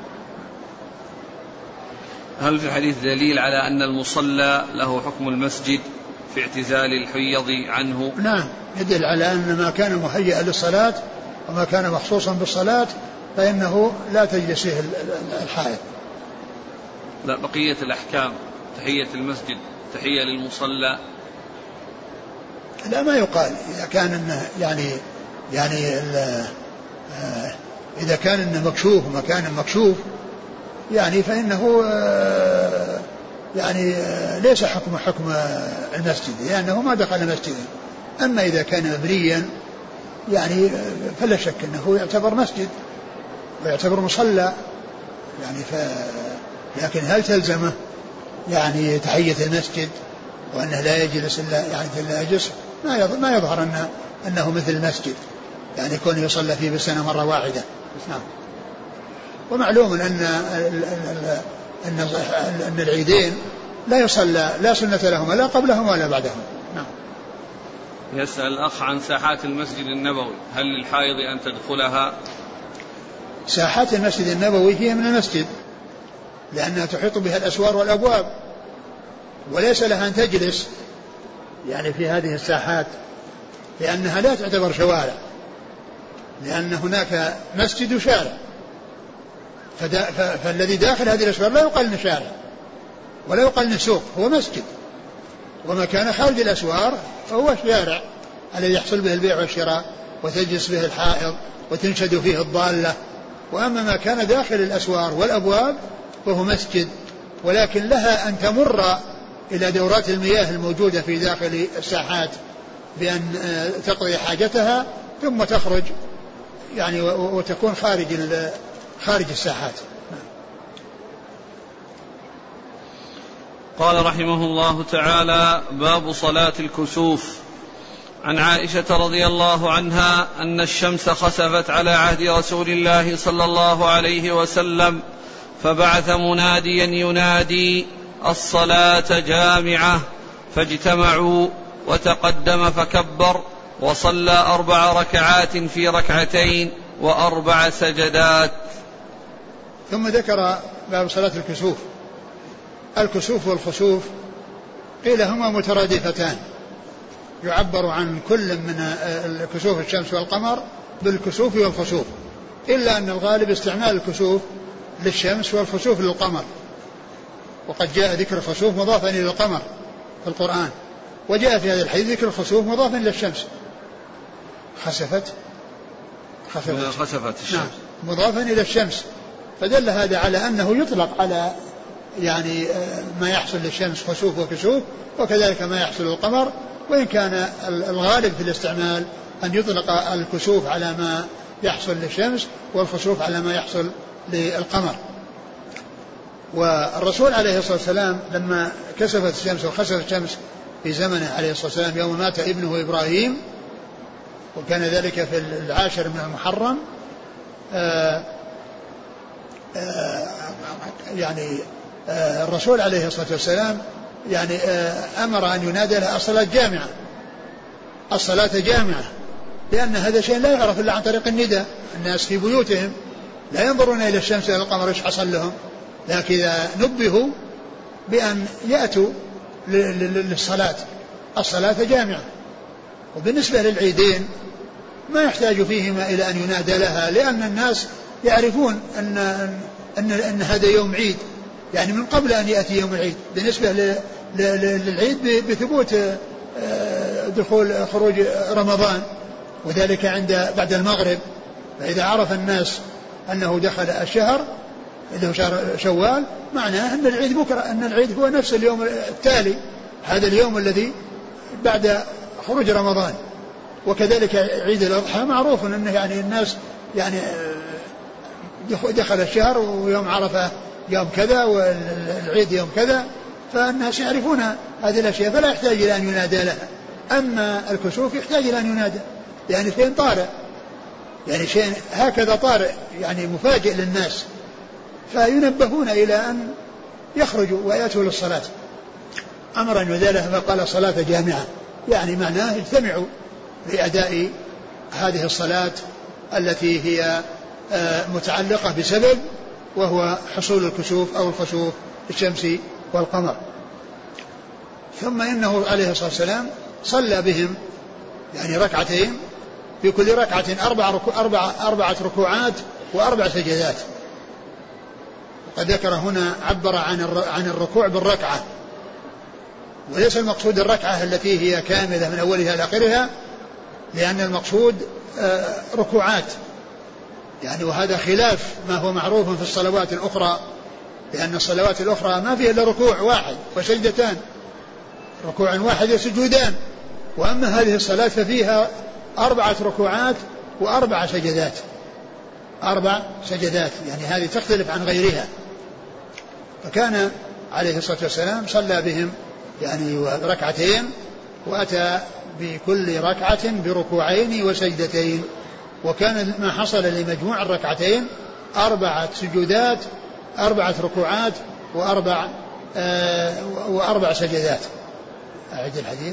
هل في الحديث دليل على أن المصلى له حكم المسجد في اعتزال الحيض عنه؟ نعم، يدل على أن ما كان مهيئا للصلاة وما كان مخصوصا بالصلاة فإنه لا تجلس فيه الحائض. لا، بقية الأحكام تحية المسجد تحية للمصلى لا، ما يقال إذا كان إنه يعني يعني إذا كان إنه مكشوف ومكان مكشوف يعني فإنه يعني ليس حكم حكم المسجد لأنه ما دخل مسجدا. أما إذا كان مبنيا يعني فلا شك أنه يعتبر مسجد ويعتبر مصلى يعني ف... لكن هل تلزمه يعني تحية المسجد وأنه لا يجلس إلا يعني لا يجلس ما يظهر أنه, أنه مثل المسجد يعني يكون يصلى فيه بالسنة مرة واحدة. نعم. ومعلوم أن أن أن العيدين لا يصلى لا سنة لهما لا قبلهما ولا بعدهما. نعم. يسأل الأخ عن ساحات المسجد النبوي، هل للحائض أن تدخلها؟ ساحات المسجد النبوي هي من المسجد لأنها تحيط بها الأسوار والأبواب، وليس لها أن تجلس يعني في هذه الساحات لأنها لا تعتبر شوارع، لأن هناك مسجد وشارع، فالذي داخل هذه الأسوار لا يقال إنه شارع ولا يقال إنه سوق، هو مسجد، وما كان خارج الأسوار فهو شارع الذي يحصل به البيع والشراء وتجلس به الحائض وتنشد فيه الضالة. وأما ما كان داخل الأسوار والأبواب فهو مسجد، ولكن لها أن تمر إلى دورات المياه الموجودة في داخل الساحات بأن تقضي حاجتها ثم تخرج يعني وتكون خارج خارج الساحات. قال رحمه الله تعالى: باب صلاة الكسوف. عن عائشة رضي الله عنها أن الشمس خسفت على عهد رسول الله صلى الله عليه وسلم فبعث مناديا ينادي: الصلاة جامعة، فاجتمعوا وتقدم فكبر وصلى أربع ركعات في ركعتين وأربع سجدات. ثم ذكر باب صلاة الكسوف. الكسوف والخسوف قيل هما مترادفتان، يعبر عن كل من كسوف الشمس والقمر بالكسوف والخسوف، إلا أن الغالب استعمال الكسوف للشمس والخسوف للقمر، وقد جاء ذكر الخسوف مضافا إلى القمر في القرآن، وجاء في هذا الحديث ذكر الخسوف مضافا إلى الشمس. خسفت خسفت, خسفت الشمس نعم مضافا إلى الشمس، فدل هذا على أنه يطلق على يعني ما يحصل للشمس خسوف وكسوف، وكذلك ما يحصل للقمر، وإن كان الغالب في الاستعمال أن يطلق الكسوف على ما يحصل للشمس والخسوف على ما يحصل للقمر. والرسول عليه الصلاة والسلام لما كسفت الشمس وخسفت الشمس في زمنه عليه الصلاة والسلام يوم مات ابنه إبراهيم، وكان ذلك في العاشر من المحرم، آآ آآ يعني آآ الرسول عليه الصلاة والسلام يعني أمر أن ينادى لها الصلاة جامعة، الصلاة جامعة، لأن هذا شيء لا يعرف إلا عن طريق النداء. الناس في بيوتهم لا ينظرون إلى الشمس إلى القمر إيش حصل لهم، لكن إذا نبهوا بأن يأتوا للصلاة، الصلاة جامعة. وبالنسبة للعيدين ما يحتاج فيهما إلى أن ينادى لها، لأن الناس يعرفون أن, أن, أن هذا يوم عيد، يعني من قبل أن يأتي يوم العيد. بالنسبة للعيد بثبوت دخول خروج رمضان، وذلك عند بعد المغرب، فإذا عرف الناس أنه دخل الشهر اللي هو شهر شوال، معناه أن العيد بكرة، أن العيد هو نفس اليوم التالي، هذا اليوم الذي بعد خروج رمضان. وكذلك عيد الأضحى معروف أنه يعني الناس يعني دخل الشهر ويوم عرفة يوم كذا والعيد يوم كذا، فالناس يعرفون هذه الأشياء فلا يحتاج إلى أن ينادى لها. أما الكسوف يحتاج إلى أن ينادى، يعني شيء طارئ، يعني شيء هكذا طارئ يعني مفاجئ للناس، فينبهون إلى أن يخرجوا ويأتوا للصلاة. أمر أن ينادى لها فقال صلاة جامعة، يعني معناه اجتمعوا لأداء هذه الصلاة التي هي متعلقة بسبب، وهو حصول الكسوف أو الخسوف الشمس والقمر. ثم إنه عليه الصلاة والسلام صلى بهم يعني ركعتين، في كل ركعة أربع ركو أربع أربعة ركوعات وأربع سجدات. وقد ذكر هنا عبر عن عن الركوع بالركعة، وليس المقصود الركعة التي هي كاملة من أولها إلى آخرها، لأن المقصود ركوعات يعني، وهذا خلاف ما هو معروف في الصلوات الأخرى، لأن الصلوات الأخرى ما فيها إلا ركوع واحد وسجدتان، ركوع واحد وسجودان. وأما هذه الصلاة ففيها أربعة ركوعات وأربع سجدات، أربع سجدات، يعني هذه تختلف عن غيرها. فكان عليه الصلاة والسلام صلى بهم يعني ركعتين، وأتى بكل ركعة بركوعين وسجدتين، وكان ما حصل لمجموع الركعتين أربعة سجودات، أربعة ركوعات، وأربع آه وأربع سجدات. أعد الحديث.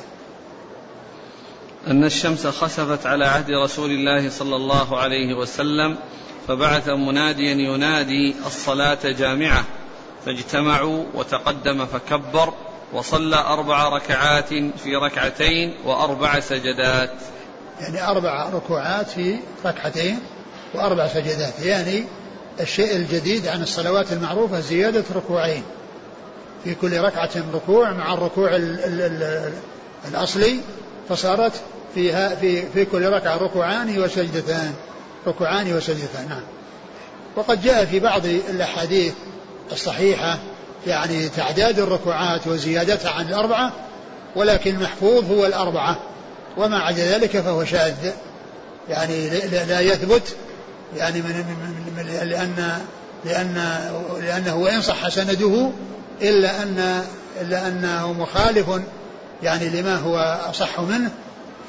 أن الشمس خسفت على عهد رسول الله صلى الله عليه وسلم فبعث مناديا ينادي: الصلاة جامعة، فاجتمعوا وتقدم فكبر وصلى أربع ركعات في ركعتين وأربع سجدات، يعني أربع ركوعات في ركعتين وأربع سجدات. يعني الشيء الجديد عن الصلوات المعروفة زيادة ركوعين، في كل ركعة ركوع مع الركوع ال ال ال الأصلي، فصارت فيها في في كل ركعة ركوعان وسجدتان، ركوعان وسجدتان. نعم. وقد جاء في بعض الأحاديث الصحيحة يعني تعداد الركوعات وزيادتها عن الأربعة، ولكن المحفوظ هو الأربعة، وما عدا ذلك فهو شاذ، يعني لا يثبت، يعني من من لأن لأن لأنه وإن صح سنده إلا أن إلا أنه مخالف يعني لما هو أصح منه. ف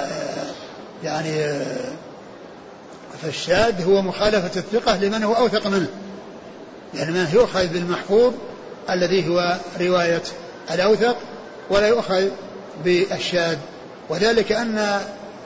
يعني فالشاذ هو مخالفة الثقة لمن هو أوثق منه، يعني ما يؤخذ بالمحفوظ الذي هو رواية الأوثق ولا يؤخذ بالشاذ. وذلك أن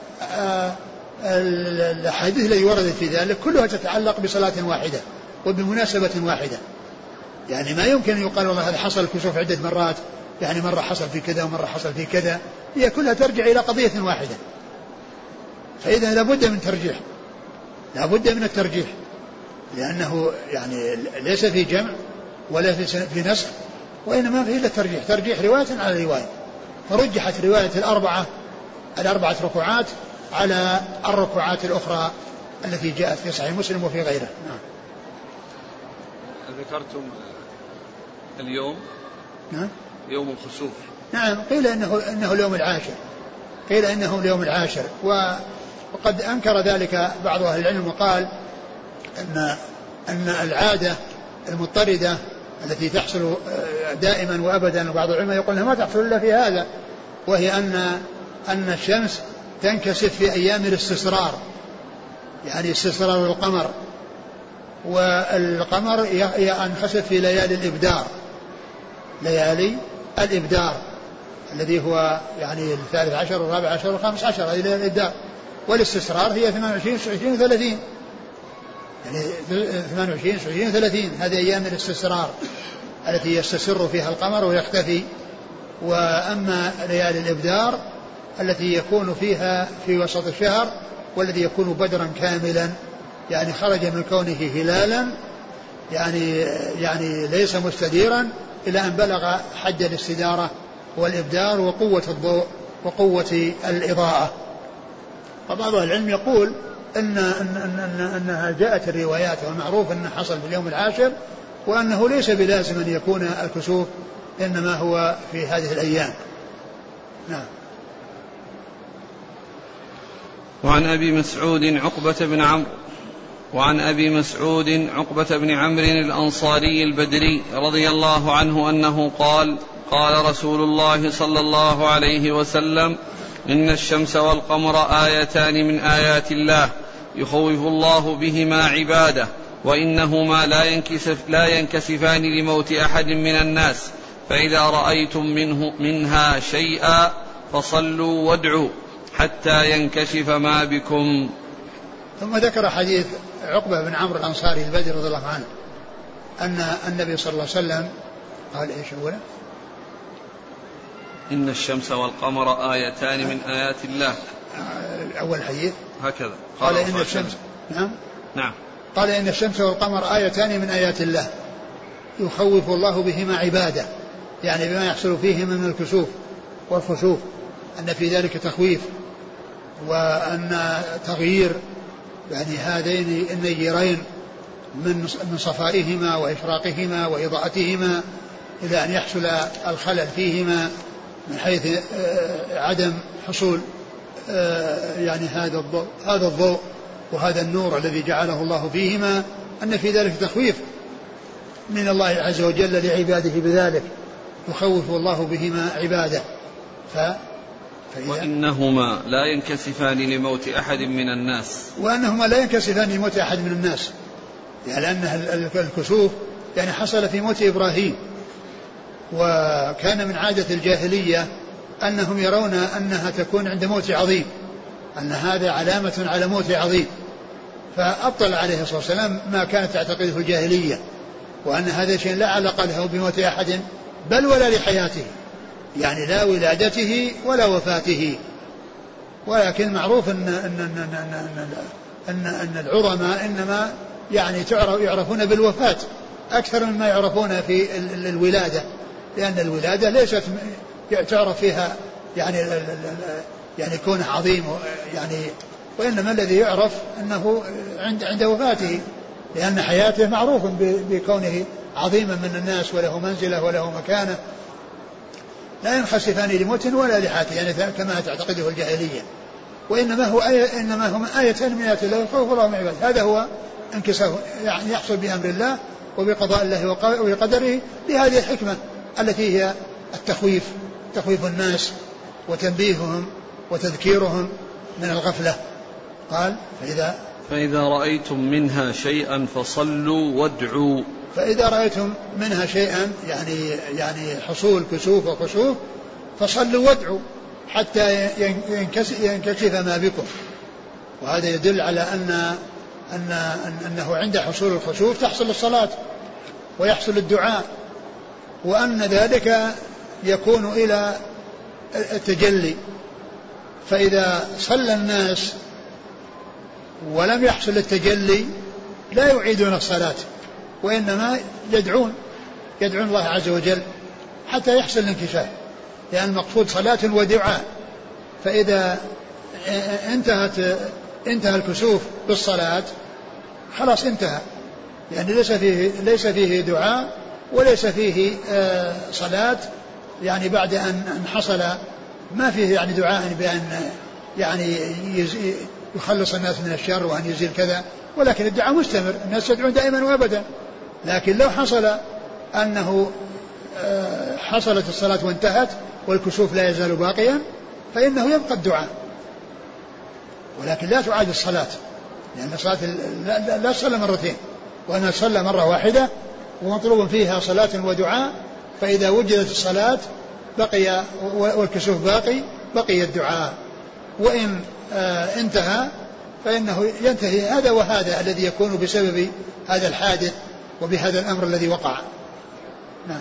الأحاديث التي وردت في ذلك كلها تتعلق بصلاة واحدة وبمناسبة واحدة، يعني ما يمكن أن يقال والله هذا حصل الكسوف عدة مرات، يعني مرة حصل في كذا ومرة حصل في كذا، هي كلها ترجع إلى قضية واحدة. فإذا لابد من ترجيح، لابد من الترجيح، لأنه يعني ليس في جمع ولا في نسخ، وإنما فيه الترجيح، ترجيح رواية على رواية. فرجحت رواية الأربعة الأربعة ركوعات على الركوعات الأخرى التي جاءت في صحيح مسلم وفي غيره. نعم. ذكرتم اليوم نعم يوم الخسوف. نعم قيل إنه إنه اليوم العاشر، قيل إنه اليوم العاشر، وقد أنكر ذلك بعض أهل العلم وقال أن أن العادة المضطردة التي تحصل دائما وأبدا، وبعض العلماء يقول أنها ما تحصل إلا في هذا، وهي أن أن الشمس تنكسف في أيام الاستسرار، يعني استسرار القمر، والقمر ينخسف في ليالي الإبدار، ليالي الإبدار الذي هو يعني الثالث عشر والرابع عشر والخامس عشر، هذه ليالي الإبدار. والاستسرار هي ثمانية وعشرين وعشرين وثلاثين، يعني ثمانية وعشرين وعشرين وثلاثين، هذه أيام الاستسرار التي يستسر فيها القمر ويختفي. وأما ليالي الإبدار التي يكون فيها في وسط الشهر، والذي يكون بدرا كاملا، يعني خرج من كونه هلالا، يعني يعني ليس مستديرا إلى أن بلغ حد الاستدارة والإبدار وقوة الضوء وقوة الإضاءة. فبعض العلم يقول إن إن إن أنها جاءت الروايات والمعروف أنه حصل في اليوم العاشر، وأنه ليس بلازم أن يكون الكسوف، إنما هو في هذه الأيام. نعم. وعن أبي مسعود عقبة بن عمرو وعن أبي مسعود عقبة بن عمرو الأنصاري البدري رضي الله عنه أنه قال: قال رسول الله صلى الله عليه وسلم: إن الشمس والقمر آيتان من آيات الله يخوف الله بهما عباده، وإنهما لا ينكسف لا ينكسفان لموت أحد من الناس، فإذا رأيتم منه منها شيئا فصلوا وادعوا حتى ينكشف ما بكم. ثم ذكر حديث عقبة بن عمرو الأنصاري البدري رضي الله عنه أن النبي صلى الله عليه وسلم قال إيش أولا؟ إن الشمس والقمر آيتان من آيات الله. أول حديث هكذا قال, قال إن الشمس نعم نعم قال إن الشمس والقمر آيتان من آيات الله يخوف الله بهما عباده، يعني بما يحصل فيهما من الكسوف والخسوف، أن في ذلك تخويف، وأن تغيير يعني هذين النيرين من من صفائهما وإشراقهما وإضاءتهما إلى أن يحصل الخلل فيهما من حيث عدم حصول يعني هذا الضوء هذا الضوء وهذا النور الذي جعله الله فيهما، أن في ذلك تخويف من الله عز وجل لعباده بذلك، يخوف الله بهما عباده. ف وإنهما لا ينكسفان لموت أحد من الناس وأنهما لا ينكسفان لموت أحد من الناس، يعني لأن الكسوف يعني حصل في موت إبراهيم، وكان من عادة الجاهلية أنهم يرون أنها تكون عند موت عظيم، أن هذا علامة على موت عظيم، فأبطل عليه الصلاة والسلام ما كانت تعتقده الجاهلية، وأن هذا شيء لا علاقة له بموت أحد بل ولا لحياته، يعني لا ولادته ولا وفاته. ولكن معروف أن, أن, أن, أن, أن, أن العظماء إنما يعني يعرفون بالوفاة أكثر مما يعرفون في الولادة، لأن الولادة ليست تعرف فيها يعني يعني كونه عظيم يعني، وإنما الذي يعرف أنه عند عند وفاته، لأن حياته معروف بكونه عظيما من الناس وله منزلة وله مكانة، لا ينخسفان لموت ولا لحياته، يعني كما تعتقده الجاهلية. وإنما هو آية إنما هم آيتان من آيات الله يخوف الله من عباده، هذا هو انكساف يعني يحصل بأمر الله وبقضاء الله وبقدره لهذه الحكمة، التي هي التخويف، تخويف الناس وتنبيههم وتذكيرهم من الغفلة. قال فإذا فإذا رأيتم منها شيئا فصلوا وادعوا. فإذا رأيتم منها شيئا يعني يعني حصول كسوف وخسوف فصلوا وادعوا حتى ينكشف ما بكم. وهذا يدل على أن أن أنه عند حصول الخسوف تحصل الصلاة ويحصل الدعاء، وأن ذلك يكون إلى التجلي. فإذا صلى الناس ولم يحصل التجلي لا يعيدون الصلاة، وإنما يدعون يدعون الله عز وجل حتى يحصل الانكشاف، لأن المقصود صلاة ودعاء. فإذا انتهت انتهى الكسوف بالصلاة خلاص انتهى، يعني ليس فيه ليس فيه دعاء وليس فيه صلاة، يعني بعد أن حصل ما فيه يعني دعاء بأن يعني يخلص الناس من الشر وأن يزيل كذا، ولكن الدعاء مستمر، الناس يدعون دائما وأبدا. لكن لو حصل أنه حصلت الصلاة وانتهت والكسوف لا يزال باقيا فإنه يبقى الدعاء، ولكن لا تعاد الصلاة، لأن الصلاة لا, لا تصلى مرتين، وأنا صلى مرة واحدة ومطلوب فيها صلاة ودعاء. فإذا وجدت الصلاة بقي والكسوف باقي بقي الدعاء، وإن آه انتهى فإنه ينتهي هذا وهذا الذي يكون بسبب هذا الحادث وبهذا الأمر الذي وقع. نعم.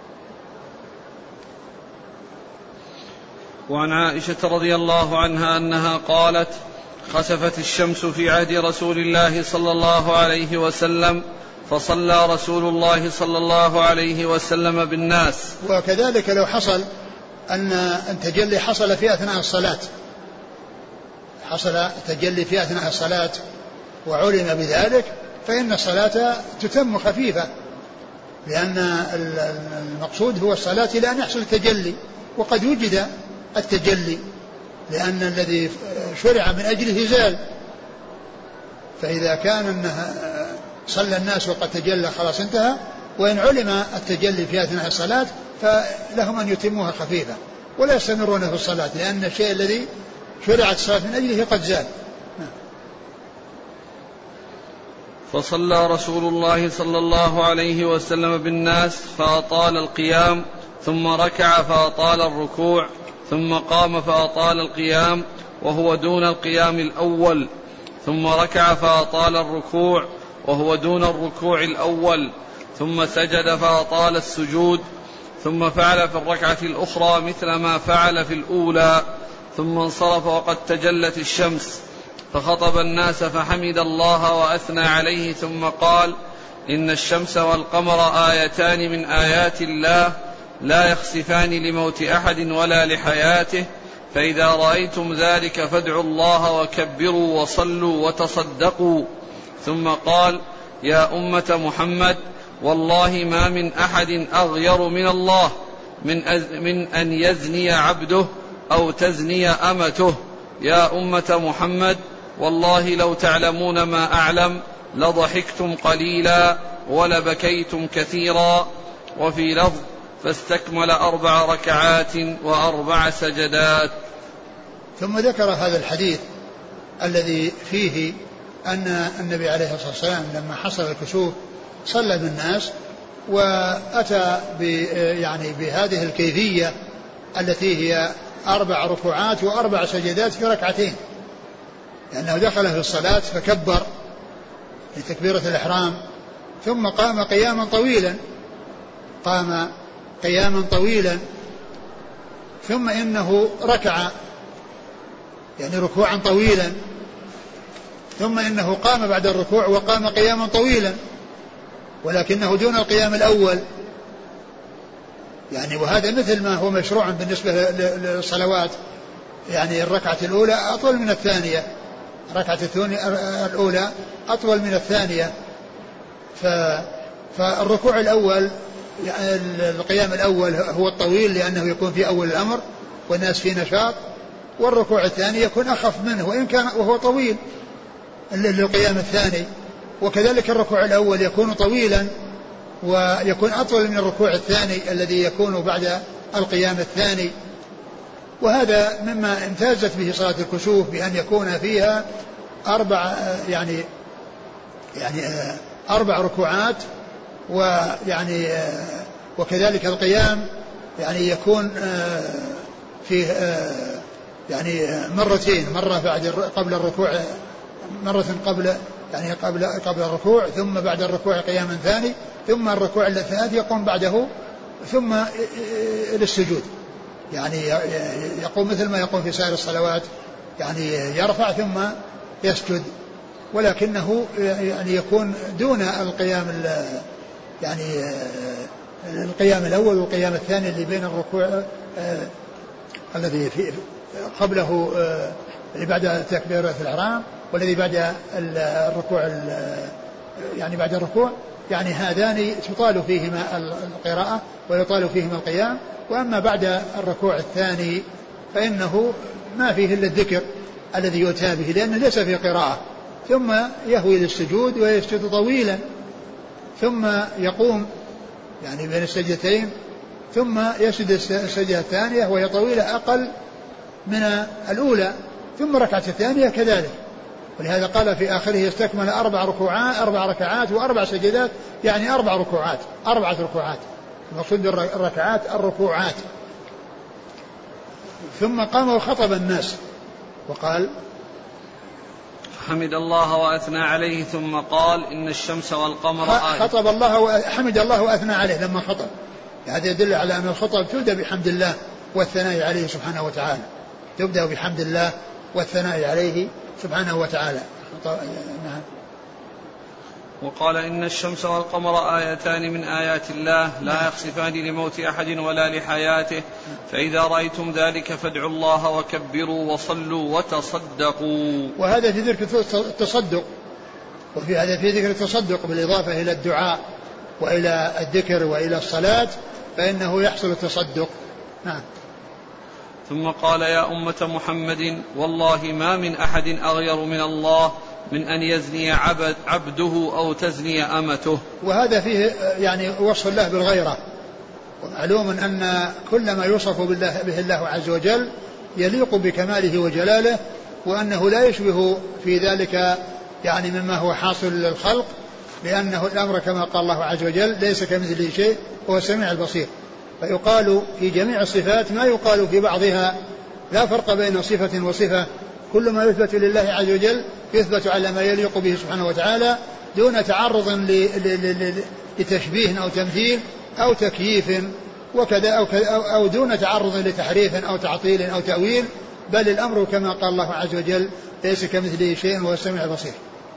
وعن عائشة رضي الله عنها أنها قالت: خسفت الشمس في عهد رسول الله صلى الله عليه وسلم فصلى رسول الله صلى الله عليه وسلم بالناس. وكذلك لو حصل أن التجلي حصل في أثناء الصلاة، حصل تجلي في أثناء الصلاة وعلم بذلك فإن الصلاة تتم خفيفة، لأن المقصود هو الصلاة إلى أن يحصل التجلي، وقد وجد التجلي لأن الذي شرع من أجله زال. فإذا كان أنها صلى الناس وقد تجلى خلاص انتهى، وإن علم التجلي في أثناء الصلاة فلهم أن يتموها خفيفة ولا يستمرون في الصلاة، لأن الشيء الذي شرعت الصلاة من أجله قد زال. فصلى رسول الله صلى الله عليه وسلم بالناس فأطال القيام، ثم ركع فأطال الركوع، ثم قام فأطال القيام وهو دون القيام الأول، ثم ركع فأطال الركوع وهو دون الركوع الأول، ثم سجد فأطال السجود، ثم فعل في الركعة الأخرى مثل ما فعل في الأولى، ثم انصرف وقد تجلت الشمس، فخطب الناس فحمد الله وأثنى عليه، ثم قال: إن الشمس والقمر آيتان من آيات الله لا يخسفان لموت أحد ولا لحياته، فإذا رأيتم ذلك فادعوا الله وكبروا وصلوا وتصدقوا. ثم قال: يا أمة محمد، والله ما من أحد أغير من الله من, من أن يزني عبده أو تزني أمته. يا أمة محمد، والله لو تعلمون ما أعلم لضحكتم قليلا ولبكيتم كثيرا. وفي لفظ: فاستكمل أربع ركعات وأربع سجدات. ثم ذكر هذا الحديث الذي فيه أن النبي عليه الصلاة والسلام لما حصل الكسوف صلى بالناس وأتى يعني بهذه الكيفية التي هي أربع ركوعات وأربع سجدات في ركعتين، لأنه دخل في الصلاة فكبر لتكبيرة الإحرام، ثم قام قياما طويلا قام قياما طويلا ثم إنه ركع يعني ركوعا طويلا، ثم إنه قام بعد الركوع وقام قياما طويلا، ولكنه دون القيام الأول يعني. وهذا مثل ما هو مشروع بالنسبة للصلوات، يعني الركعة الأولى أطول من الثانية، الركعة الأولى أطول من الثانية. فالركوع الأول يعني القيام الأول هو الطويل لأنه يكون في أول الأمر والناس في نشاط، والركوع الثاني يكون أخف منه وإن كان وهو طويل للقيام الثاني. وكذلك الركوع الأول يكون طويلا ويكون أطول من الركوع الثاني الذي يكون بعد القيام الثاني. وهذا مما امتازت به صلاة الكسوف بأن يكون فيها أربع يعني يعني أربع ركوعات، ويعني وكذلك القيام يعني يكون فيه يعني مرتين، مرة بعد قبل الركوع، مرة قبل يعني قبل قبل الركوع، ثم بعد الركوع قياما ثاني، ثم الركوع الثالث يقوم بعده ثم للسجود، يعني يقوم مثل ما يقوم في سائر الصلوات، يعني يرفع ثم يسجد، ولكنه يعني يكون دون القيام يعني القيام الأول والقيام الثاني اللي بين الركوع آه الذي في قبله آه اللي بعد تكبيرة الإحرام والذي بعد الركوع يعني بعد الركوع، يعني هذان تطال فيهما القراءة ويطال فيهما القيام. وأما بعد الركوع الثاني فإنه ما فيه إلا الذكر الذي يؤتى به لأنه ليس فيه قراءة، ثم يهوي للسجود ويسجد طويلا، ثم يقوم يعني بين السجدتين، ثم يسجد السجدة الثانية وهي طويلة أقل من الأولى، ثم ركعة الثانية كذلك. ولهذا قال في آخره استكمل أربع ركوعات أربع ركعات وأربع سجدات، يعني أربع ركوعات أربعة ركوعات، المقصود الركعات الركوعات. ثم قام وخطب الناس وقال حمد الله وأثنى عليه ثم قال إن الشمس والقمر آية. خطب الله وحمد الله وأثنى عليه لما خطب، هذا يدل على أن الخطب تبدأ بحمد الله والثناء عليه سبحانه وتعالى، تبدأ بحمد الله والثناء عليه سبحانه وتعالى. نعم. وقال إن الشمس والقمر آيتان من آيات الله لا يخسفان لموت أحد ولا لحياته، فإذا رأيتم ذلك فادعوا الله وكبروا وصلوا وتصدقوا. وهذا في ذكر التصدق، وفي هذا في ذكر التصدق بالإضافة إلى الدعاء وإلى الذكر وإلى الصلاة، فإنه يحصل التصدق. نعم. ثم قال يا أمة محمد والله ما من أحد أغير من الله من أن يزني عبد عبده أو تزني أمته. وهذا فيه يعني وصف الله بالغيرة، ومعلوم أن كل ما يوصف بالله به الله عز وجل يليق بكماله وجلاله، وأنه لا يشبه في ذلك يعني مما هو حاصل للخلق، لأنه الأمر كما قال الله عز وجل ليس كمثله شيء وهو السميع البصير. فيقال في جميع الصفات ما يقال في بعضها، لا فرق بين صفة وصفة، كل ما يثبت لله عز وجل يثبت على ما يليق به سبحانه وتعالى دون تعرض لتشبيه أو تمثيل أو تكييف وكذا أو, أو دون تعرض لتحريف أو تعطيل أو تأويل، بل الأمر كما قال الله عز وجل ليس كمثله شيء وهو السميع البصير.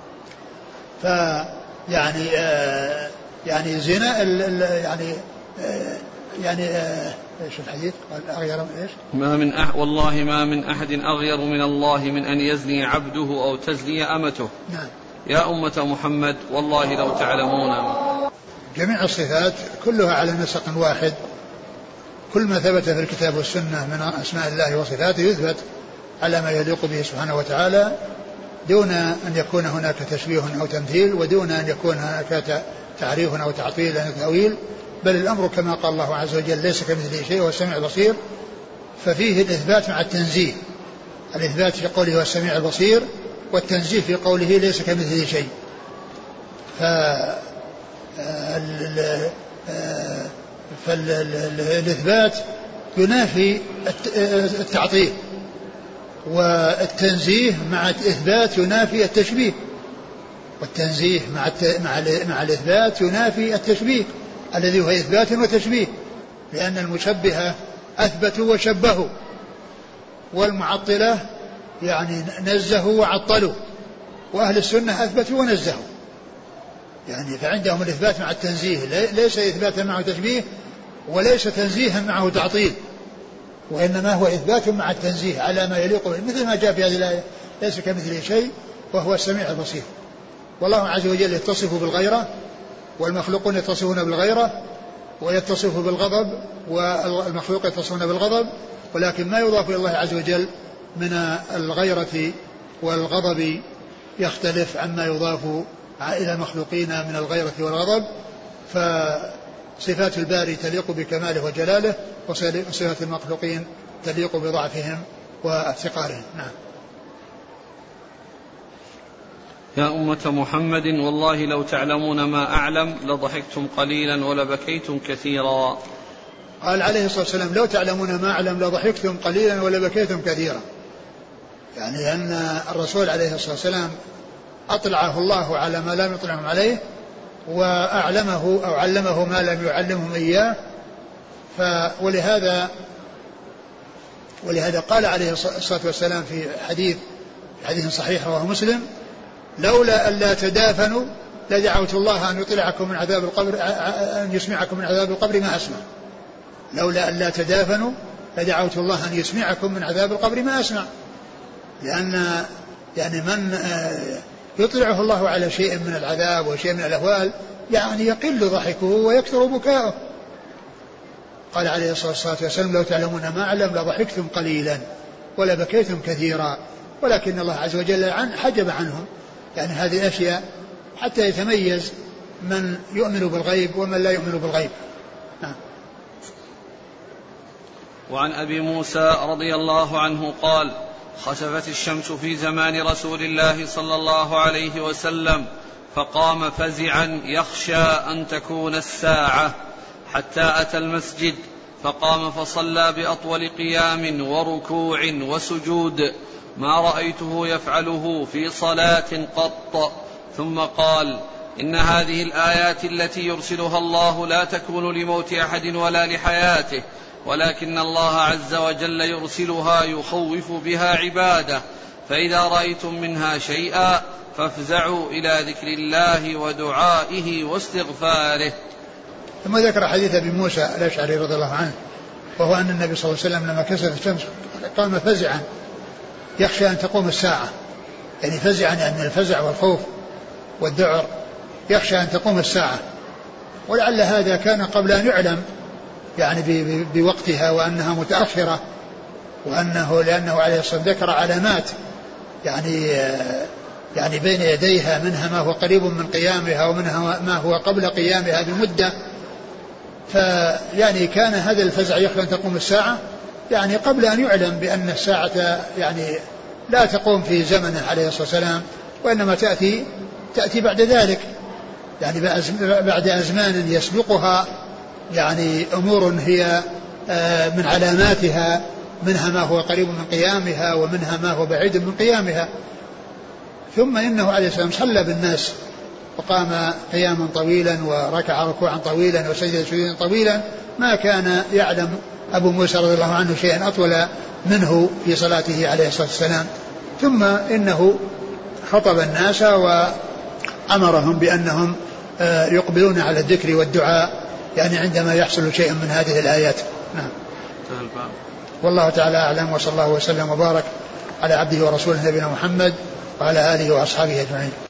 فيعني آه يعني زنا يعني آه يعني آه ايش الحديث قال اغير من ايش؟ ما من أح والله ما من احد اغير من الله من ان يزني عبده او تزني امته. نعم. يا أمة محمد والله لو تعلمون. جميع الصفات كلها على نسق واحد، كل ما ثبت في الكتاب والسنة من اسماء الله وصفاته يثبت على ما يليق به سبحانه وتعالى دون ان يكون هناك تشبيه او تمثيل، ودون ان يكون هناك تعريف او تعطيل او تأويل، بل الأمر كما قال الله عز وجل ليس كمثله شيء وهو السميع البصير. ففيه الإثبات مع التنزيه، الإثبات في قوله هو السميع البصير، والتنزيه في قوله ليس كمثله شيء. فالإثبات ينافي التعطيل، والتنزيه مع الإثبات ينافي التشبيه، والتنزيه مع مع الإثبات ينافي التشبيه الذي هو إثبات وتشبيه، لأن المشبهة أثبتوا وشبهوا، والمعطلة يعني نزهوا وعطلوا، وأهل السنة أثبتوا ونزهوا. يعني فعندهم الإثبات مع التنزيه، ليس إثباتا معه تشبيه وليس تنزيها معه تعطيل، وإنما هو إثبات مع التنزيه على ما يليق به، مثل ما جاء في هذه الآية ليس كمثله شيء وهو السميع البصير. والله عز وجل يتصف بالغيرة، والمخلوقون يتصفون بالغيرة، ويتصف بالغضب، والمخلوق يتصفون بالغضب، ولكن ما يضاف إلى الله عز وجل من الغيرة والغضب يختلف عما يضاف إلى المخلوقين من الغيرة والغضب. فصفات الباري تليق بكماله وجلاله، وصفات المخلوقين تليق بضعفهم وافتقارهم. نعم. يا أمة محمد والله لو تعلمون ما أعلم لضحكتم قليلا ولبكيتم كثيرا. قال عليه الصلاة والسلام لو تعلمون ما أعلم لضحكتم قليلا ولبكيتم كثيرا، يعني أن الرسول عليه الصلاة والسلام أطلعه الله على ما لم يطلعهم عليه، وأعلمه أو علمه ما لم يعلمهم إياه، ولهذا ولهذا قال عليه الصلاة والسلام في حديث حديث صحيح رواه مسلم: لولا ألا تدافنوا لدعوت الله أن يطلعكم من عذاب القبر أن يسمعكم من عذاب القبر ما أسمع. لولا ألا تدافنوا لدعوت الله أن يسمعكم من عذاب القبر ما أسمع، لأن يعني من يطلعه الله على شيء من العذاب وشيء من الأهوال يعني يقل ضحكه ويكثر بكاؤه. قال عليه الصلاة والسلام لو تعلمون ما أعلم لضحكتم قليلا ولبكيتم كثيرا، ولكن الله عز وجل عن حجب عنهم يعني هذه الأشياء حتى يتميز من يؤمن بالغيب ومن لا يؤمن بالغيب. نعم. وعن أبي موسى رضي الله عنه قال: خسفت الشمس في زمان رسول الله صلى الله عليه وسلم فقام فزعا يخشى أن تكون الساعة، حتى أتى المسجد فقام فصلى بأطول قيام وركوع وسجود ما رأيته يفعله في صلاة قط، ثم قال: إن هذه الآيات التي يرسلها الله لا تكون لموت أحد ولا لحياته، ولكن الله عز وجل يرسلها يخوف بها عباده، فإذا رأيتم منها شيئا فافزعوا إلى ذكر الله ودعائه واستغفاره. ثم ذكر حديث أبي موسى الأشعري رضي الله عنه، وهو أن النبي صلى الله عليه وسلم لما كسفت الشمس قام فزعا يخشى أن تقوم الساعة، يعني فزعا يعني الفزع والخوف والذعر، يخشى أن تقوم الساعة. ولعل هذا كان قبل أن يعلم يعني بوقتها وأنها متأخرة، وأنه لأنه عليه الصلاة والسلام ذكر علامات يعني يعني بين يديها، منها ما هو قريب من قيامها ومنها ما هو قبل قيامها بمدة، فيعني كان هذا الفزع يخشى أن تقوم الساعة يعني قبل أن يعلم بأن الساعة يعني لا تقوم في زمنه عليه الصلاة والسلام، وإنما تأتي تأتي بعد ذلك، يعني بعد أزمان يسبقها يعني أمور هي من علاماتها، منها ما هو قريب من قيامها ومنها ما هو بعيد من قيامها. ثم إنه عليه السلام صلى بالناس وقام قياما طويلا وركع ركوعا طويلا وسجد سجودا طويلا، ما كان يعلم أبو موسى رضي الله عنه شيئا أطول منه في صلاته عليه الصلاة والسلام. ثم إنه خطب الناس وأمرهم بأنهم يقبلون على الذكر والدعاء يعني عندما يحصل شيء من هذه الآيات. نعم. والله تعالى أعلم، وصلى الله وسلم وبارك على عبده ورسوله نبينا محمد وعلى آله وأصحابه أجمعين.